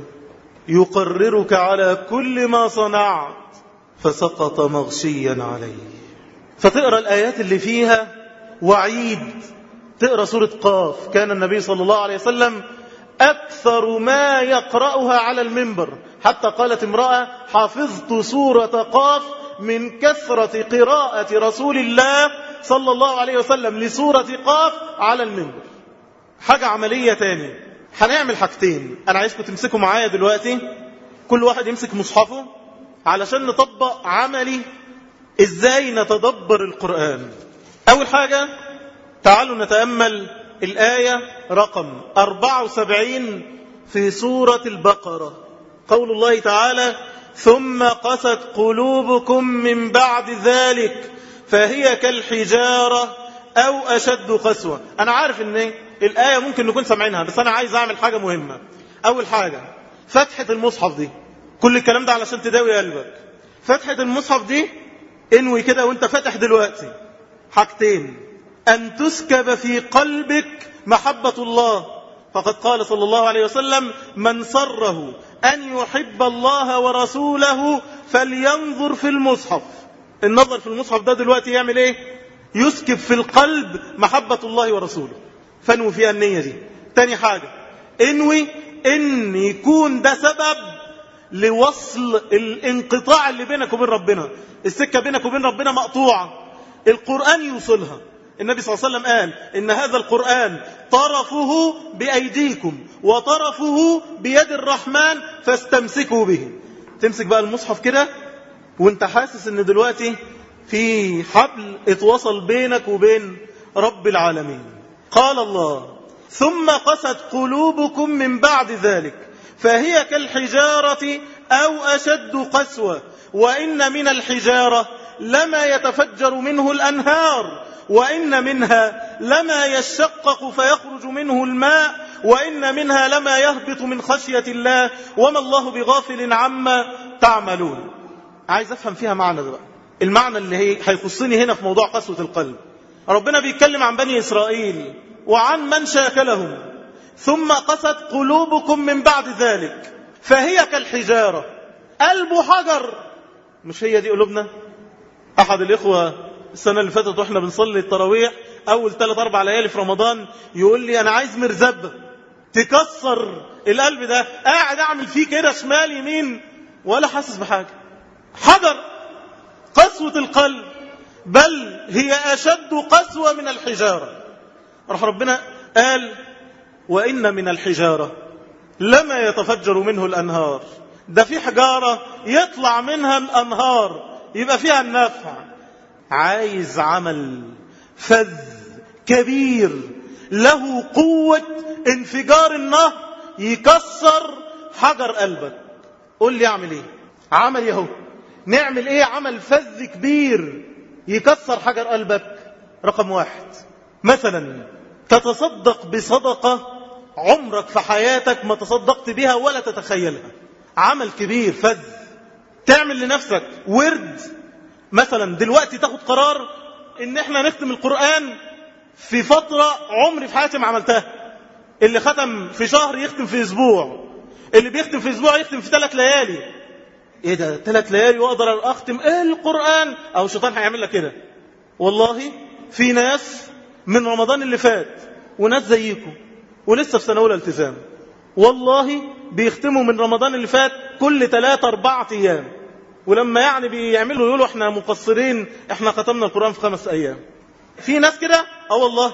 يقررك على كل ما صنعت فسقط مغشيا عليه. فتقرأ الآيات اللي فيها وعيد. تقرأ سورة قاف، كان النبي صلى الله عليه وسلم أكثر ما يقرأها على المنبر، حتى قالت امرأة حفظت سورة قاف من كثرة قراءة رسول الله صلى الله عليه وسلم لسورة قاف على المنبر. حاجة عملية تاني، هنعمل حاجتين. أنا عايزكم تمسكوا معايا دلوقتي، كل واحد يمسك مصحفه علشان نطبق عملي إزاي نتدبر القرآن. أول حاجة تعالوا نتأمل الآية رقم أربعة وسبعين في سورة البقرة. قول الله تعالى ثم قست قلوبكم من بعد ذلك فهي كالحجارة أو أشد قسوة. أنا عارف أن الآية ممكن نكون سمعينها، بس أنا عايز أعمل حاجة مهمة. أول حاجة فتحة المصحف دي، كل الكلام ده علشان تداوي قلبك. فتحة المصحف دي انوي كده وانت فاتح دلوقتي حاجتين: أن تسكب في قلبك محبة الله، فقد قال صلى الله عليه وسلم من سره أن يحب الله ورسوله فلينظر في المصحف. النظر في المصحف ده دلوقتي يعمل ايه؟ يسكب في القلب محبة الله ورسوله، فانوي فيها النية دي. تاني حاجة انوي ان يكون ده سبب لوصل الانقطاع اللي بينك وبين ربنا. السكة بينك وبين ربنا مقطوعة، القرآن يوصلها. النبي صلى الله عليه وسلم قال إن هذا القرآن طرفه بأيديكم وطرفه بيد الرحمن فاستمسكوا به. تمسك بقى المصحف كده وانت حاسس ان دلوقتي في حبل اتوصل بينك وبين رب العالمين. قال الله ثم قست قلوبكم من بعد ذلك فهي كالحجارة أو أشد قسوة وإن من الحجارة لما يتفجر منه الأنهار وإن منها لما يشقق فيخرج منه الماء وإن منها لما يهبط من خشية الله وما الله بغافل عما تعملون. عايز أفهم فيها معنى ده بقى، المعنى اللي هي هيخصني هنا في موضوع قسوة القلب. ربنا بيتكلم عن بني إسرائيل وعن من شاكلهم. ثم قست قلوبكم من بعد ذلك فهي كالحجارة. قلب حجر. مش هي دي قلوبنا؟ أحد الإخوة السنة اللي فاتت وإحنا بنصلي التراويح أول ثلاث أربع ليالي في رمضان يقول لي أنا عايز مرزبة تكسر القلب ده. قاعد أعمل فيه كده شمال يمين ولا حاسس بحاجة. حجر. قسوة القلب بل هي أشد قسوة من الحجارة. راح ربنا قال وإن من الحجارة لما يتفجر منه الأنهار. ده في حجارة يطلع منها الأنهار يبقى فيها النفع. عايز عمل فذ كبير له قوة انفجار النهر يكسر حجر قلبك. قول لي اعمل ايه؟ عمل يهو. نعمل ايه؟ عمل فذ كبير يكسر حجر قلبك. رقم واحد مثلا تتصدق بصدقة عمرك في حياتك ما تصدقت بها ولا تتخيلها. عمل كبير فذ. تعمل لنفسك ورد مثلا دلوقتي، تاخد قرار ان احنا نختم القرآن في فترة عمري في حياتي ما عملتها. اللي ختم في شهر يختم في اسبوع، اللي بيختم في اسبوع يختم في ثلاث ليالي. ايه ده ثلاث ليالي واقدر اختم ايه القرآن؟ او الشيطان هيعمل لك كده. والله في ناس من رمضان اللي فات وناس زيكم ولسه في سنة أولى التزام والله بيختموا من رمضان اللي فات كل ثلاثة أربعة أيام، ولما يعني بيعملوا يقولوا احنا مقصرين احنا ختمنا القرآن في خمس أيام. في ناس كده. اه والله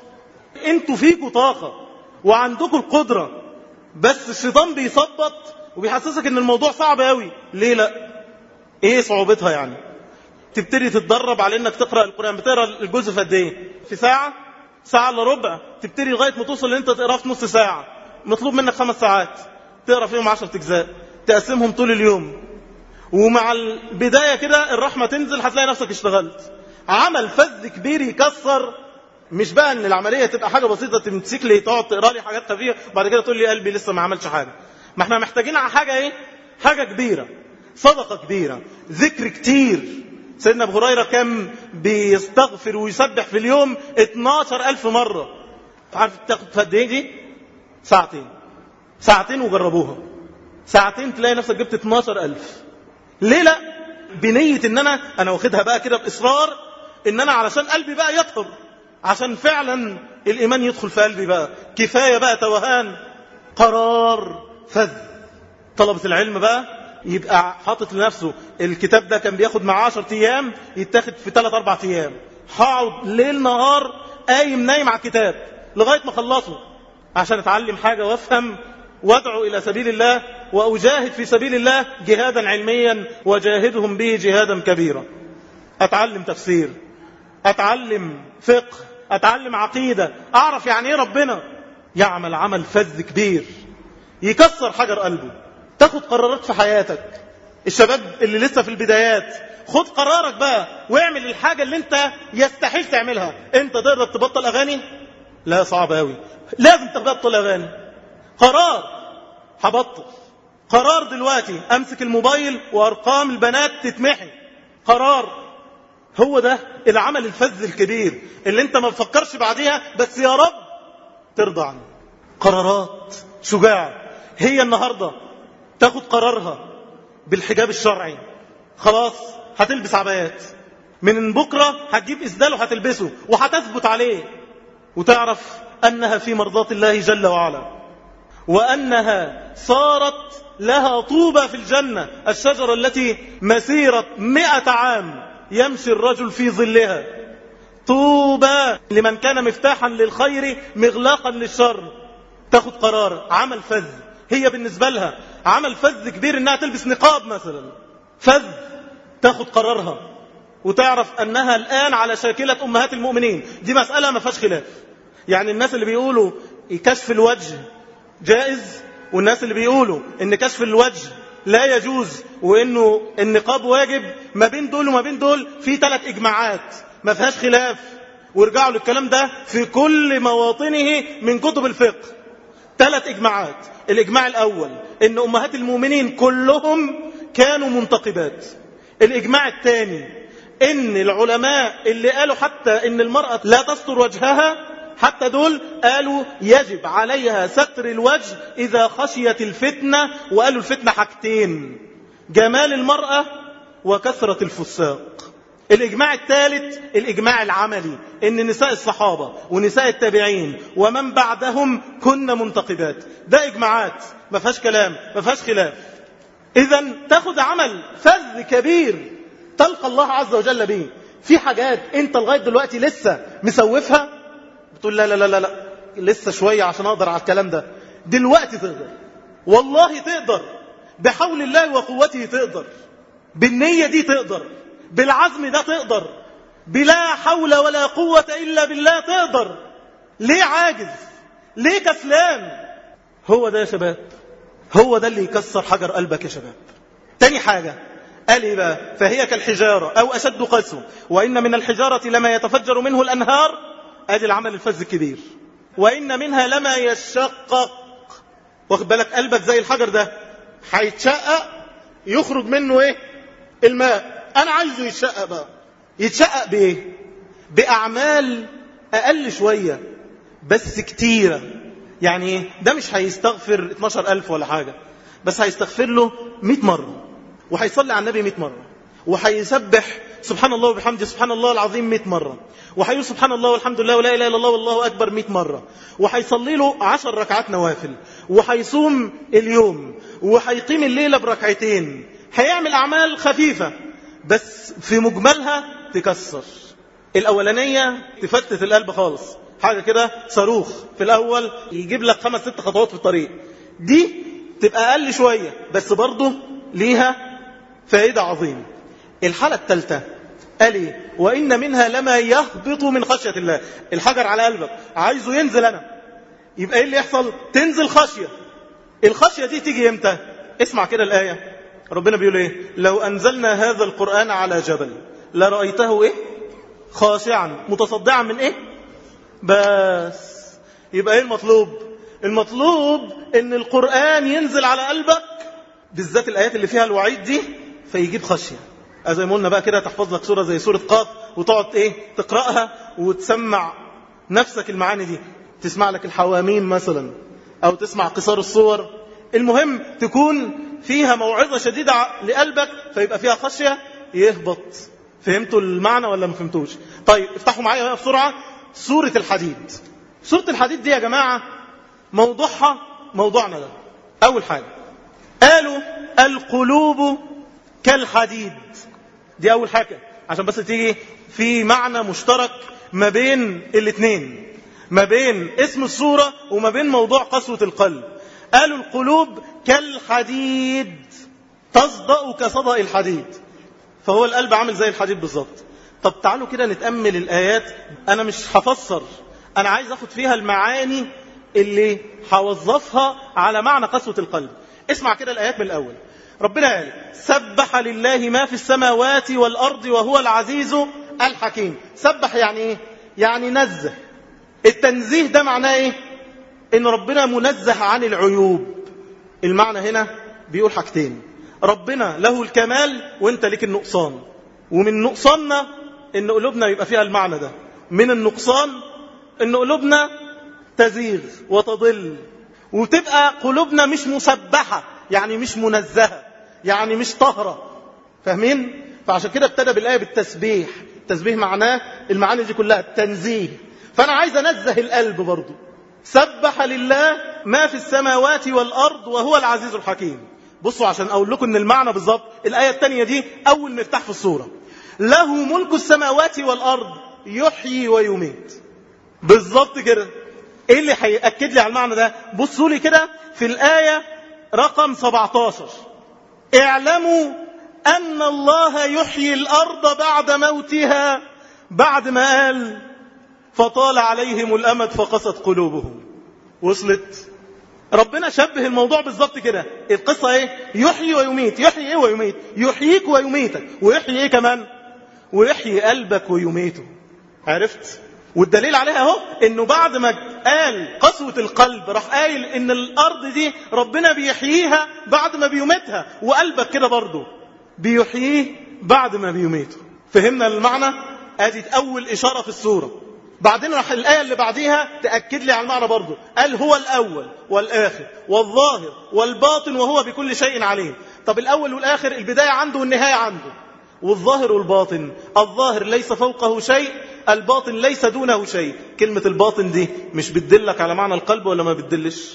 انتوا فيكوا طاقة وعندكم القدرة، بس الشيطان بيثبط وبيحسسك ان الموضوع صعب قوي. ليه لا؟ ايه صعوبتها يعني؟ تبتدي تتدرب على انك تقرأ القرآن. بتقرأ الجزء في قد ايه؟ في ساعة ساعة الا ربع. تبتدي لغاية ما توصل ان انت تقرأ في نص ساعة. مطلوب منك خمس ساعات تقرأ فيهم عشرة اجزاء، تقسمهم طول اليوم. ومع البداية كده الرحمة تنزل هتلاقي نفسك اشتغلت. عمل فذ كبير يكسر. مش بقى ان العملية تبقى حاجة بسيطة تمسك لي تقعد تقرا لي حاجات خفيفة وبعد كده تقول لي قلبي لسه ما عملش حاجة. ما احنا محتاجين على حاجة ايه؟ حاجة كبيرة، صدقة كبيرة، ذكر كتير. سيدنا ابو هريرة كان بيستغفر ويسبح في اليوم اتناشر ألف مرة. عارف تاخد قد ايه دي؟ ساعتين. ساعتين وجربوها. ساعتين تلاقي نفسك جبت اتناشر ألف. ليه لا؟ بنية ان انا انا واخدها بقى كده باصرار ان انا علشان قلبي بقى يطهر، عشان فعلا الايمان يدخل في قلبي بقى. كفاية بقى توهان. قرار فذ. طلبة العلم بقى يبقى حاطط لنفسه الكتاب ده كان بياخد معاه عشر ايام يتاخد في ثلاث اربع ايام. هقعد ليل نهار قايم نايم على الكتاب لغاية ما خلصه عشان اتعلم حاجة وافهم وادعو الى سبيل الله واجاهد في سبيل الله جهادا علميا وجاهدهم به جهادا كبيرا. اتعلم تفسير، اتعلم فقه، اتعلم عقيدة، اعرف يعني ايه ربنا. يعمل عمل فذ كبير يكسر حجر قلبه. تاخد قرارات في حياتك. الشباب اللي لسه في البدايات خد قرارك بقى واعمل الحاجة اللي انت يستحيل تعملها. انت تقدر تبطل اغاني؟ لا، صعب قوي. لازم تبطل اغاني. قرار هبطل. قرار دلوقتي امسك الموبايل وارقام البنات تتمحي. قرار. هو ده العمل الفذ الكبير اللي انت ما بفكرش بعديها بس يا رب ترضى عنه. قرارات شجاع. هي النهاردة تاخد قرارها بالحجاب الشرعي. خلاص هتلبس عبايات. من بكرة هتجيب إسدال وهتلبسه وهتثبت عليه وتعرف أنها في مرضاة الله جل وعلا وأنها صارت لها طوبة في الجنة، الشجرة التي مسيرة مئة عام يمشي الرجل في ظلها. طوبى لمن كان مفتاحا للخير مغلاقا للشر. تاخد قرار عمل فذ. هي بالنسبة لها عمل فذ كبير انها تلبس نقاب مثلا. فذ. تاخد قرارها وتعرف انها الان على شاكلة امهات المؤمنين. دي مسألة ما فيهاش خلاف. يعني الناس اللي بيقولوا كشف الوجه جائز والناس اللي بيقولوا ان كشف الوجه لا يجوز وانه النقاب واجب، ما بين دول وما بين دول في ثلاث اجماعات ما فيهاش خلاف. وارجعوا للكلام ده في كل مواطنه من كتب الفقه. ثلاث اجماعات. الاجماع الاول ان امهات المؤمنين كلهم كانوا منتقبات. الاجماع الثاني ان العلماء اللي قالوا حتى ان المرأة لا تستر وجهها حتى دول قالوا يجب عليها ستر الوجه اذا خشيت الفتنة. وقالوا الفتنة حاجتين: جمال المرأة وكثرة الفساق. الإجماع الثالث الإجماع العملي ان نساء الصحابة ونساء التابعين ومن بعدهم كن منتقبات. ده إجماعات ما فيهاش كلام ما فيهاش خلاف. إذن تاخد عمل فذ كبير تلقى الله عز وجل به. في حاجات انت لغاية دلوقتي لسه مسوفها بتقول لا لا لا لا, لا. لسه شوية عشان أقدر على الكلام ده. دلوقتي تقدر، والله تقدر، بحول الله وقوته تقدر، بالنية دي تقدر، بالعزم ده تقدر، بلا حول ولا قوة إلا بالله تقدر. ليه عاجز؟ ليه كسلان؟ هو ده يا شباب، هو ده اللي يكسر حجر قلبك يا شباب. تاني حاجة قال إيه بقى؟ فهي كالحجارة أو أشد قسوة وإن من الحجارة لما يتفجر منه الأنهار. ادي العمل الفذ الكبير. وإن منها لما يشقق. واخد بالك قلبك زي الحجر ده هيتشقق يخرج منه ايه؟ الماء. انا عايزه يتشقق بقى. يتشقق بايه؟ باعمال اقل شوية بس كتيرة. يعني ايه؟ ده مش هيستغفر اتناشر ألف ولا حاجة، بس هيستغفر له مئة مرة وهيصلي على النبي مئة مرة وهيسبح سبحان الله وبحمده سبحان الله العظيم مئة مرة وهيقول سبحان الله والحمد لله ولا إله إلا الله والله أكبر مئة مرة وهيصلي له عشر ركعات نوافل وهيصوم اليوم وهيقيم الليلة بركعتين. هيعمل أعمال خفيفة بس في مجملها تكسر. الأولانية تفتت القلب خالص، حاجة كده صاروخ في الأول يجيب لك خمس ست خطوات في الطريق. دي تبقى أقل شوية بس برضه ليها فائدة عظيمة. الحالة الثالثة قال إيه؟ وإن منها لما يهبط من خشية الله. الحجر على قلبك عايزه ينزل. أنا يبقى إيه اللي يحصل؟ تنزل خشية. الخشية دي تيجي إمتى؟ اسمع كده الآية: ربنا بيقول ايه؟ لو أنزلنا هذا القرآن على جبل لرأيته ايه؟ خاشعا متصدعا من ايه؟ بس يبقى ايه المطلوب؟ المطلوب ان القرآن ينزل على قلبك، بالذات الآيات اللي فيها الوعيد دي، فيجيب خشية. زي ما قلنا بقى كده، تحفظ لك سورة زي سورة قاف وتقعد ايه تقرأها وتسمع نفسك المعاني دي، تسمع لك الحواميم مثلا او تسمع قصار الصور. المهم تكون فيها موعظة شديدة لقلبك فيبقى فيها خشية يهبط. فهمتوا المعنى ولا ما فهمتوش؟ طيب افتحوا معايا بقى بسرعة سورة الحديد. سورة الحديد دي يا جماعة موضوعها موضوعنا ده. أول حاجة قالوا القلوب كالحديد، دي أول حاجة عشان بس تيجي في معنى مشترك ما بين الاثنين، ما بين اسم السورة وما بين موضوع قسوة القلب. قالوا القلوب كالحديد تصدأ كصدأ الحديد، فهو القلب عامل زي الحديد بالظبط. طب تعالوا كده نتأمل الآيات. أنا مش هفسر، أنا عايز أخد فيها المعاني اللي هوظفها على معنى قسوة القلب. اسمع كده الآيات من الأول. ربنا قال سبح لله ما في السماوات والأرض وهو العزيز الحكيم. سبح يعني إيه؟ يعني نزه. التنزيه ده معناه إيه؟ إن ربنا منزه عن العيوب. المعنى هنا بيقول حاجتين: ربنا له الكمال وانت لك النقصان، ومن نقصاننا ان قلوبنا يبقى فيها المعنى ده. من النقصان ان قلوبنا تزيغ وتضل وتبقى قلوبنا مش مسبحة، يعني مش منزهة، يعني مش طهرة. فاهمين؟ فعشان كده ابتدى بالآية بالتسبيح. التسبيح معناه المعاني دي كلها التنزيه. فأنا عايز أنزه القلب برضو. سبح لله ما في السماوات والأرض وهو العزيز الحكيم. بصوا عشان أقول لكم أن المعنى بالضبط. الآية الثانية دي أول مفتاح في السورة. له ملك السماوات والأرض يحيي ويميت. بالضبط كده. إيه اللي هيأكد لي على المعنى ده؟ بصوا لي كده في الآية رقم سبعتاشر. اعلموا أن الله يحيي الأرض بعد موتها. بعد ما قال فطال عليهم الأمد فقست قلوبهم. وصلت؟ ربنا شبه الموضوع بالظبط كده. القصة ايه؟ يحيي ويميت. يحيي ايه ويميت؟ يحييك ويميتك. ويحيي ايه كمان؟ ويحيي قلبك ويميته. عرفت؟ والدليل عليها اهو انه بعد ما قال قسوة القلب راح قايل ان الارض دي ربنا بيحييها بعد ما بيميتها، وقلبك كده برضه بيحييه بعد ما بيميته. فهمنا المعنى؟ ادي اول اشارة في السورة. بعدين راح الآية اللي بعديها تأكد لي على المعنى برضه. قال هو الأول والآخر والظاهر والباطن وهو بكل شيء عليم. طب الأول والآخر البداية عنده والنهاية عنده. والظاهر والباطن، الظاهر ليس فوقه شيء، الباطن ليس دونه شيء. كلمة الباطن دي مش بتدلك على معنى القلب ولا ما بتدلش؟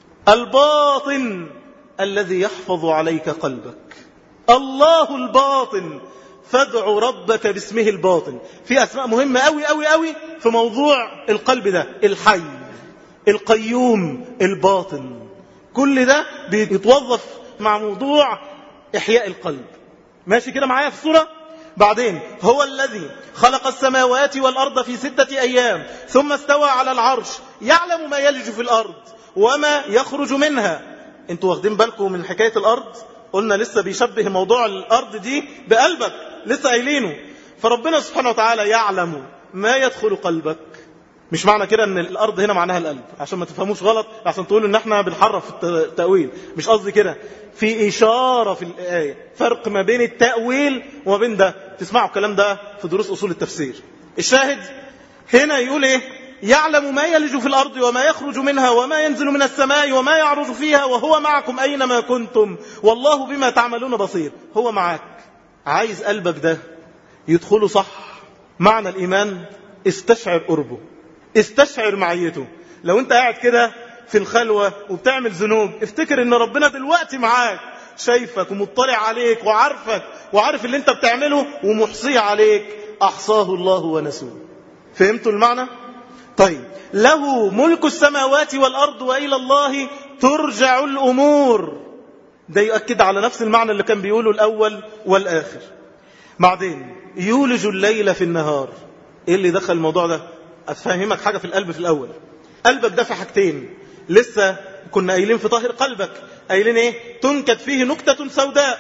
الباطن الذي يحفظ عليك قلبك. الله الباطن فادعوا ربك باسمه الباطن. في أسماء مهمة أوي أوي أوي في موضوع القلب ده: الحي، القيوم، الباطن. كل ده بيتوظف مع موضوع إحياء القلب. ماشي كده معايا في الصورة؟ بعدين هو الذي خلق السماوات والأرض في ستة أيام ثم استوى على العرش يعلم ما يلج في الأرض وما يخرج منها. انتوا واخدين بالكم من حكاية الأرض؟ قلنا لسه بيشبه موضوع الأرض دي بقلبك، لسه قايلينه. فربنا سبحانه وتعالى يعلم ما يدخل قلبك. مش معنى كده ان الأرض هنا معناها القلب، عشان ما تفهموش غلط، عشان تقولوا ان احنا بنحرف التأويل. مش قصدي كده. في إشارة في الآية، فرق ما بين التأويل وما بين ده. تسمعوا الكلام ده في دروس أصول التفسير. الشاهد هنا يقول ايه؟ يعلم ما يلج في الأرض وما يخرج منها وما ينزل من السماء وما يعرج فيها وهو معكم أينما كنتم والله بما تعملون بصير. هو معاك. عايز قلبك ده يدخله صح معنى الإيمان، استشعر قربه، استشعر معيته. لو انت قاعد كده في الخلوة وبتعمل ذنوب، افتكر ان ربنا دلوقتي معاك، شايفك ومطلع عليك وعارفك وعارف اللي انت بتعمله ومحصيه عليك. أحصاه الله ونسوه. فهمتوا المعنى؟ طيب، له ملك السماوات والأرض وإلى الله ترجع الأمور. ده يؤكد على نفس المعنى اللي كان بيقوله الأول والآخر. بعدين يولج الليل في النهار. إيه اللي دخل الموضوع ده؟ أفهمك حاجة في القلب في الأول. قلبك ده في حاجتين لسه كنا قايلين في طاهر قلبك. قايلين إيه؟ تنكت فيه نكتة سوداء.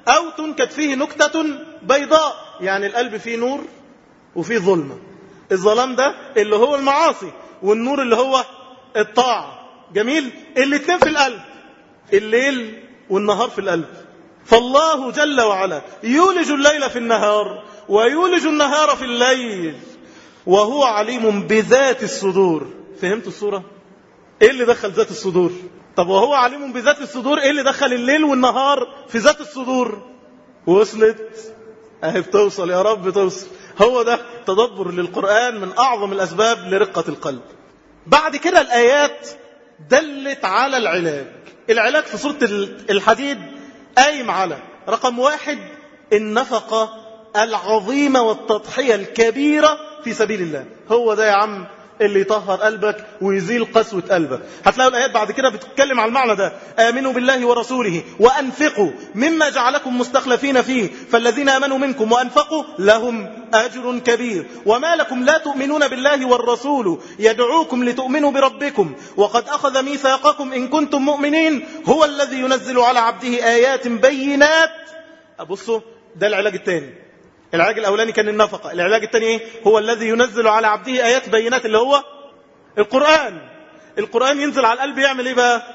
أو تنكت فيه نكتة بيضاء، يعني القلب فيه نور وفيه ظلمة. الظلام ده اللي هو المعاصي، والنور اللي هو الطاعة. جميل. الاتنين في القلب، الليل والنهار في القلب. فالله جل وعلا يولج الليل في النهار ويولج النهار في الليل وهو عليم بذات الصدور. فهمتوا الصورة؟ ايه اللي دخل ذات الصدور؟ طب وهو عليم بذات الصدور، ايه اللي دخل الليل والنهار في ذات الصدور؟ وصلت؟ اهي بتوصل يا رب توصل. هو ده تدبر للقرآن من أعظم الأسباب لرقة القلب. بعد كده الآيات دلت على العلاج. العلاج في سورة الحديد قايم على رقم واحد النفقة العظيمة والتضحية الكبيرة في سبيل الله. هو ده يا عم اللي يطهر قلبك ويزيل قسوة قلبك. هتلاقوا الآيات بعد كده بتتكلم على المعنى ده. آمنوا بالله ورسوله وأنفقوا مما جعلكم مستخلفين فيه فالذين آمنوا منكم وأنفقوا لهم أجر كبير وما لكم لا تؤمنون بالله والرسول يدعوكم لتؤمنوا بربكم وقد أخذ ميثاقكم إن كنتم مؤمنين هو الذي ينزل على عبده آيات بينات. أبصوا ده العلاج الثاني. العلاج الأولاني كان النفقة، العلاج الثاني إيه؟ هو الذي ينزل على عبده آيات بينات اللي هو القرآن. القرآن ينزل على القلب يعمل إيه بقى؟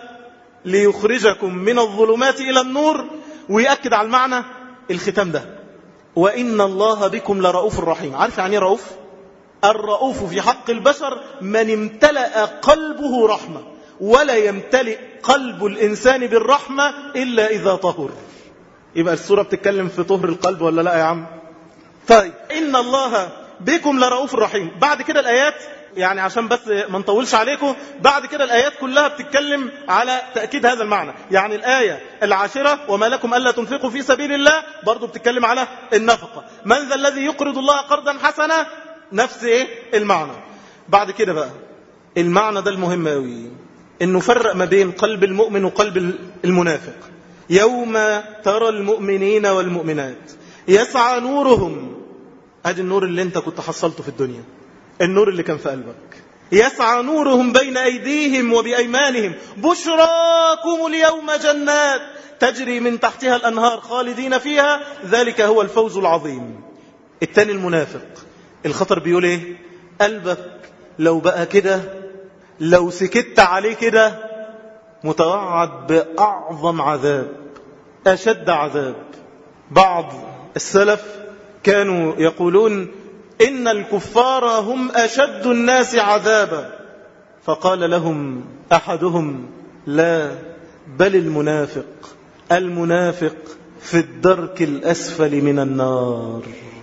ليخرجكم من الظلمات إلى النور. ويأكد على المعنى الختام ده وإن الله بكم لرؤوف رحيم. عارف يعني ايه رؤوف؟ الرؤوف في حق البشر من امتلأ قلبه رحمة، ولا يمتلئ قلب الإنسان بالرحمة إلا إذا طهر. يبقى السورة بتتكلم في طهر القلب ولا لا يا عم؟ طيب إن الله بكم لرؤوف رحيم. بعد كده الآيات يعني عشان بس ما نطولش عليكم، بعد كده الآيات كلها بتتكلم على تأكيد هذا المعنى. يعني الآية العاشرة وما لكم ألا تنفقوا في سبيل الله برضو بتتكلم على النفقة. من ذا الذي يقرض الله قرضا حسنا، نفس إيه المعنى. بعد كده بقى المعنى ده المهم قوي، إنه فرق ما بين قلب المؤمن وقلب المنافق. يوم ترى المؤمنين والمؤمنات يسعى نورهم. ادي النور اللي انت كنت حصلته في الدنيا، النور اللي كان في قلبك. يسعى نورهم بين أيديهم وبأيمانهم بشراكم اليوم جنات تجري من تحتها الأنهار خالدين فيها ذلك هو الفوز العظيم. التاني المنافق الخطر بيقول ايه؟ قلبك لو بقى كده، لو سكت عليه كده، متوعد بأعظم عذاب، أشد عذاب. بعض السلف كانوا يقولون إن الكفار هم أشد الناس عذابا، فقال لهم أحدهم لا بل المنافق، المنافق في الدرك الأسفل من النار،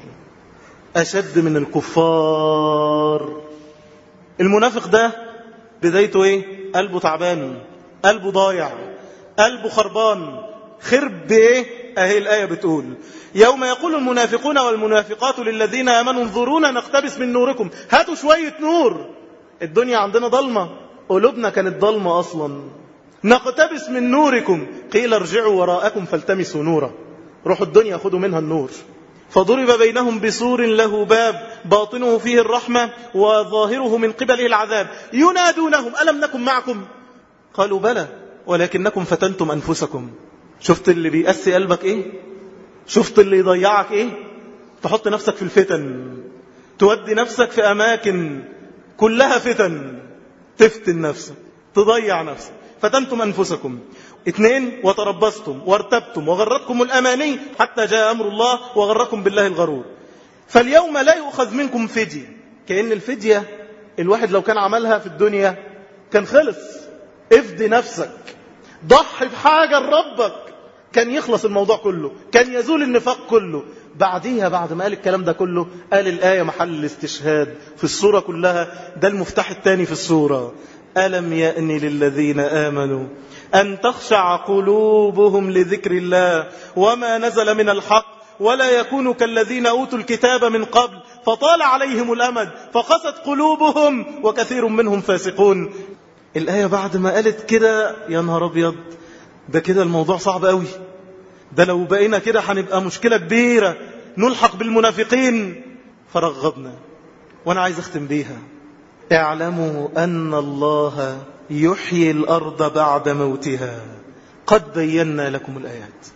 أشد من الكفار. المنافق ده بدايته إيه؟ قلبه تعبان، قلبه ضايع، قلبه خربان. خرب بإيه؟ أهي الآية بتقول يوم يقول المنافقون والمنافقات للذين آمنوا انظرونا نقتبس من نوركم. هاتوا شوية نور، الدنيا عندنا ضلمة، قلوبنا كانت ضلمة أصلا. نقتبس من نوركم قيل ارجعوا وراءكم فالتمسوا نورا. روحوا الدنيا خذوا منها النور. فضرب بينهم بسور له باب باطنه فيه الرحمة وظاهره من قبله العذاب ينادونهم ألم نكن معكم قالوا بلى ولكنكم فتنتم أنفسكم. شفت اللي بيأسي قلبك إيه؟ شفت اللي يضيعك إيه؟ تحط نفسك في الفتن، تودي نفسك في أماكن كلها فتن، تفتن نفسك، تضيع نفسك. فتنتم أنفسكم. اثنين وتربصتم وارتبتم وغرتكم الأماني حتى جاء أمر الله وغركم بالله الغرور. فاليوم لا يؤخذ منكم فدية. كأن الفدية الواحد لو كان عملها في الدنيا كان خلص. افدي نفسك، ضحي بحاجة لربك، كان يخلص الموضوع كله، كان يزول النفاق كله. بعديها بعد ما قال الكلام ده كله قال الآية محل الاستشهاد في السورة كلها. ده المفتاح الثاني في السورة. ألم يأن للذين آمنوا أن تخشع قلوبهم لذكر الله وما نزل من الحق ولا يكونوا كالذين أوتوا الكتاب من قبل فطال عليهم الأمد فقست قلوبهم وكثير منهم فاسقون. الآية بعد ما قالت كده يا نهار أبيض، ده كده الموضوع صعب قوي. ده لو بقينا كده هنبقى مشكلة كبيرة، نلحق بالمنافقين. فرغبنا. وأنا عايز أختم بيها. اعلموا أن الله يحيي الأرض بعد موتها قد بينا لكم الآيات.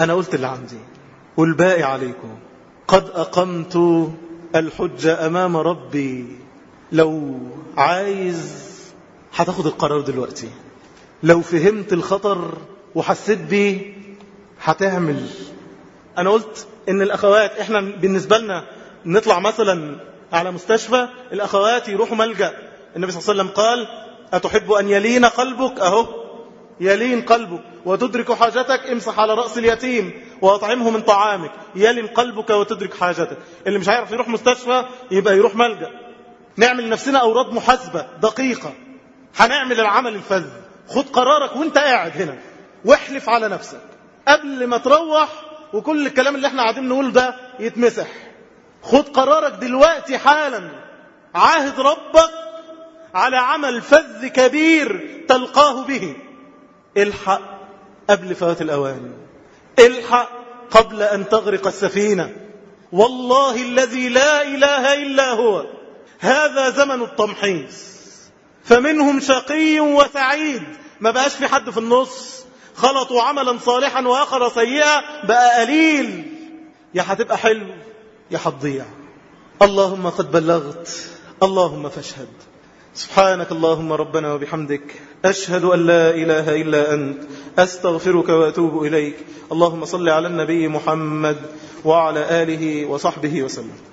أنا قلت اللي عندي والباقي عليكم. قد أقمت الحجة أمام ربي. لو عايز هتاخد القرار دلوقتي، لو فهمت الخطر وحسيت بيه هتعمل. أنا قلت إن الأخوات إحنا بالنسبة لنا نطلع مثلا على مستشفى، الأخوات يروحوا ملجأ. النبي صلى الله عليه وسلم قال أتحب أن يلين قلبك؟ أهو يلين قلبك. وتدرك حاجتك؟ امسح على رأس اليتيم وأطعمه من طعامك. يلين قلبك وتدرك حاجتك. اللي مش عارف يروح مستشفى يبقى يروح ملجأ. نعمل نفسنا أوراد محاسبة دقيقة، هنعمل العمل الفذ. خد قرارك وانت قاعد هنا واحلف على نفسك قبل ما تروح، وكل الكلام اللي احنا قاعدين نقوله ده يتمسح. خد قرارك دلوقتي حالا، عاهد ربك على عمل فذ كبير تلقاه به. الحق قبل فوات الأوان، الحق قبل أن تغرق السفينة. والله الذي لا إله إلا هو هذا زمن التمحيص، فمنهم شقي وسعيد. ما بقاش في حد في النص، خلطوا عملا صالحا وآخر سيئا، بقى قليل. يا هتبقى حلو يا هتضيع. اللهم قد بلغت، اللهم فاشهد. سبحانك اللهم ربنا وبحمدك، أشهد أن لا إله إلا أنت، أستغفرك وأتوب إليك. اللهم صل على النبي محمد وعلى آله وصحبه وسلم.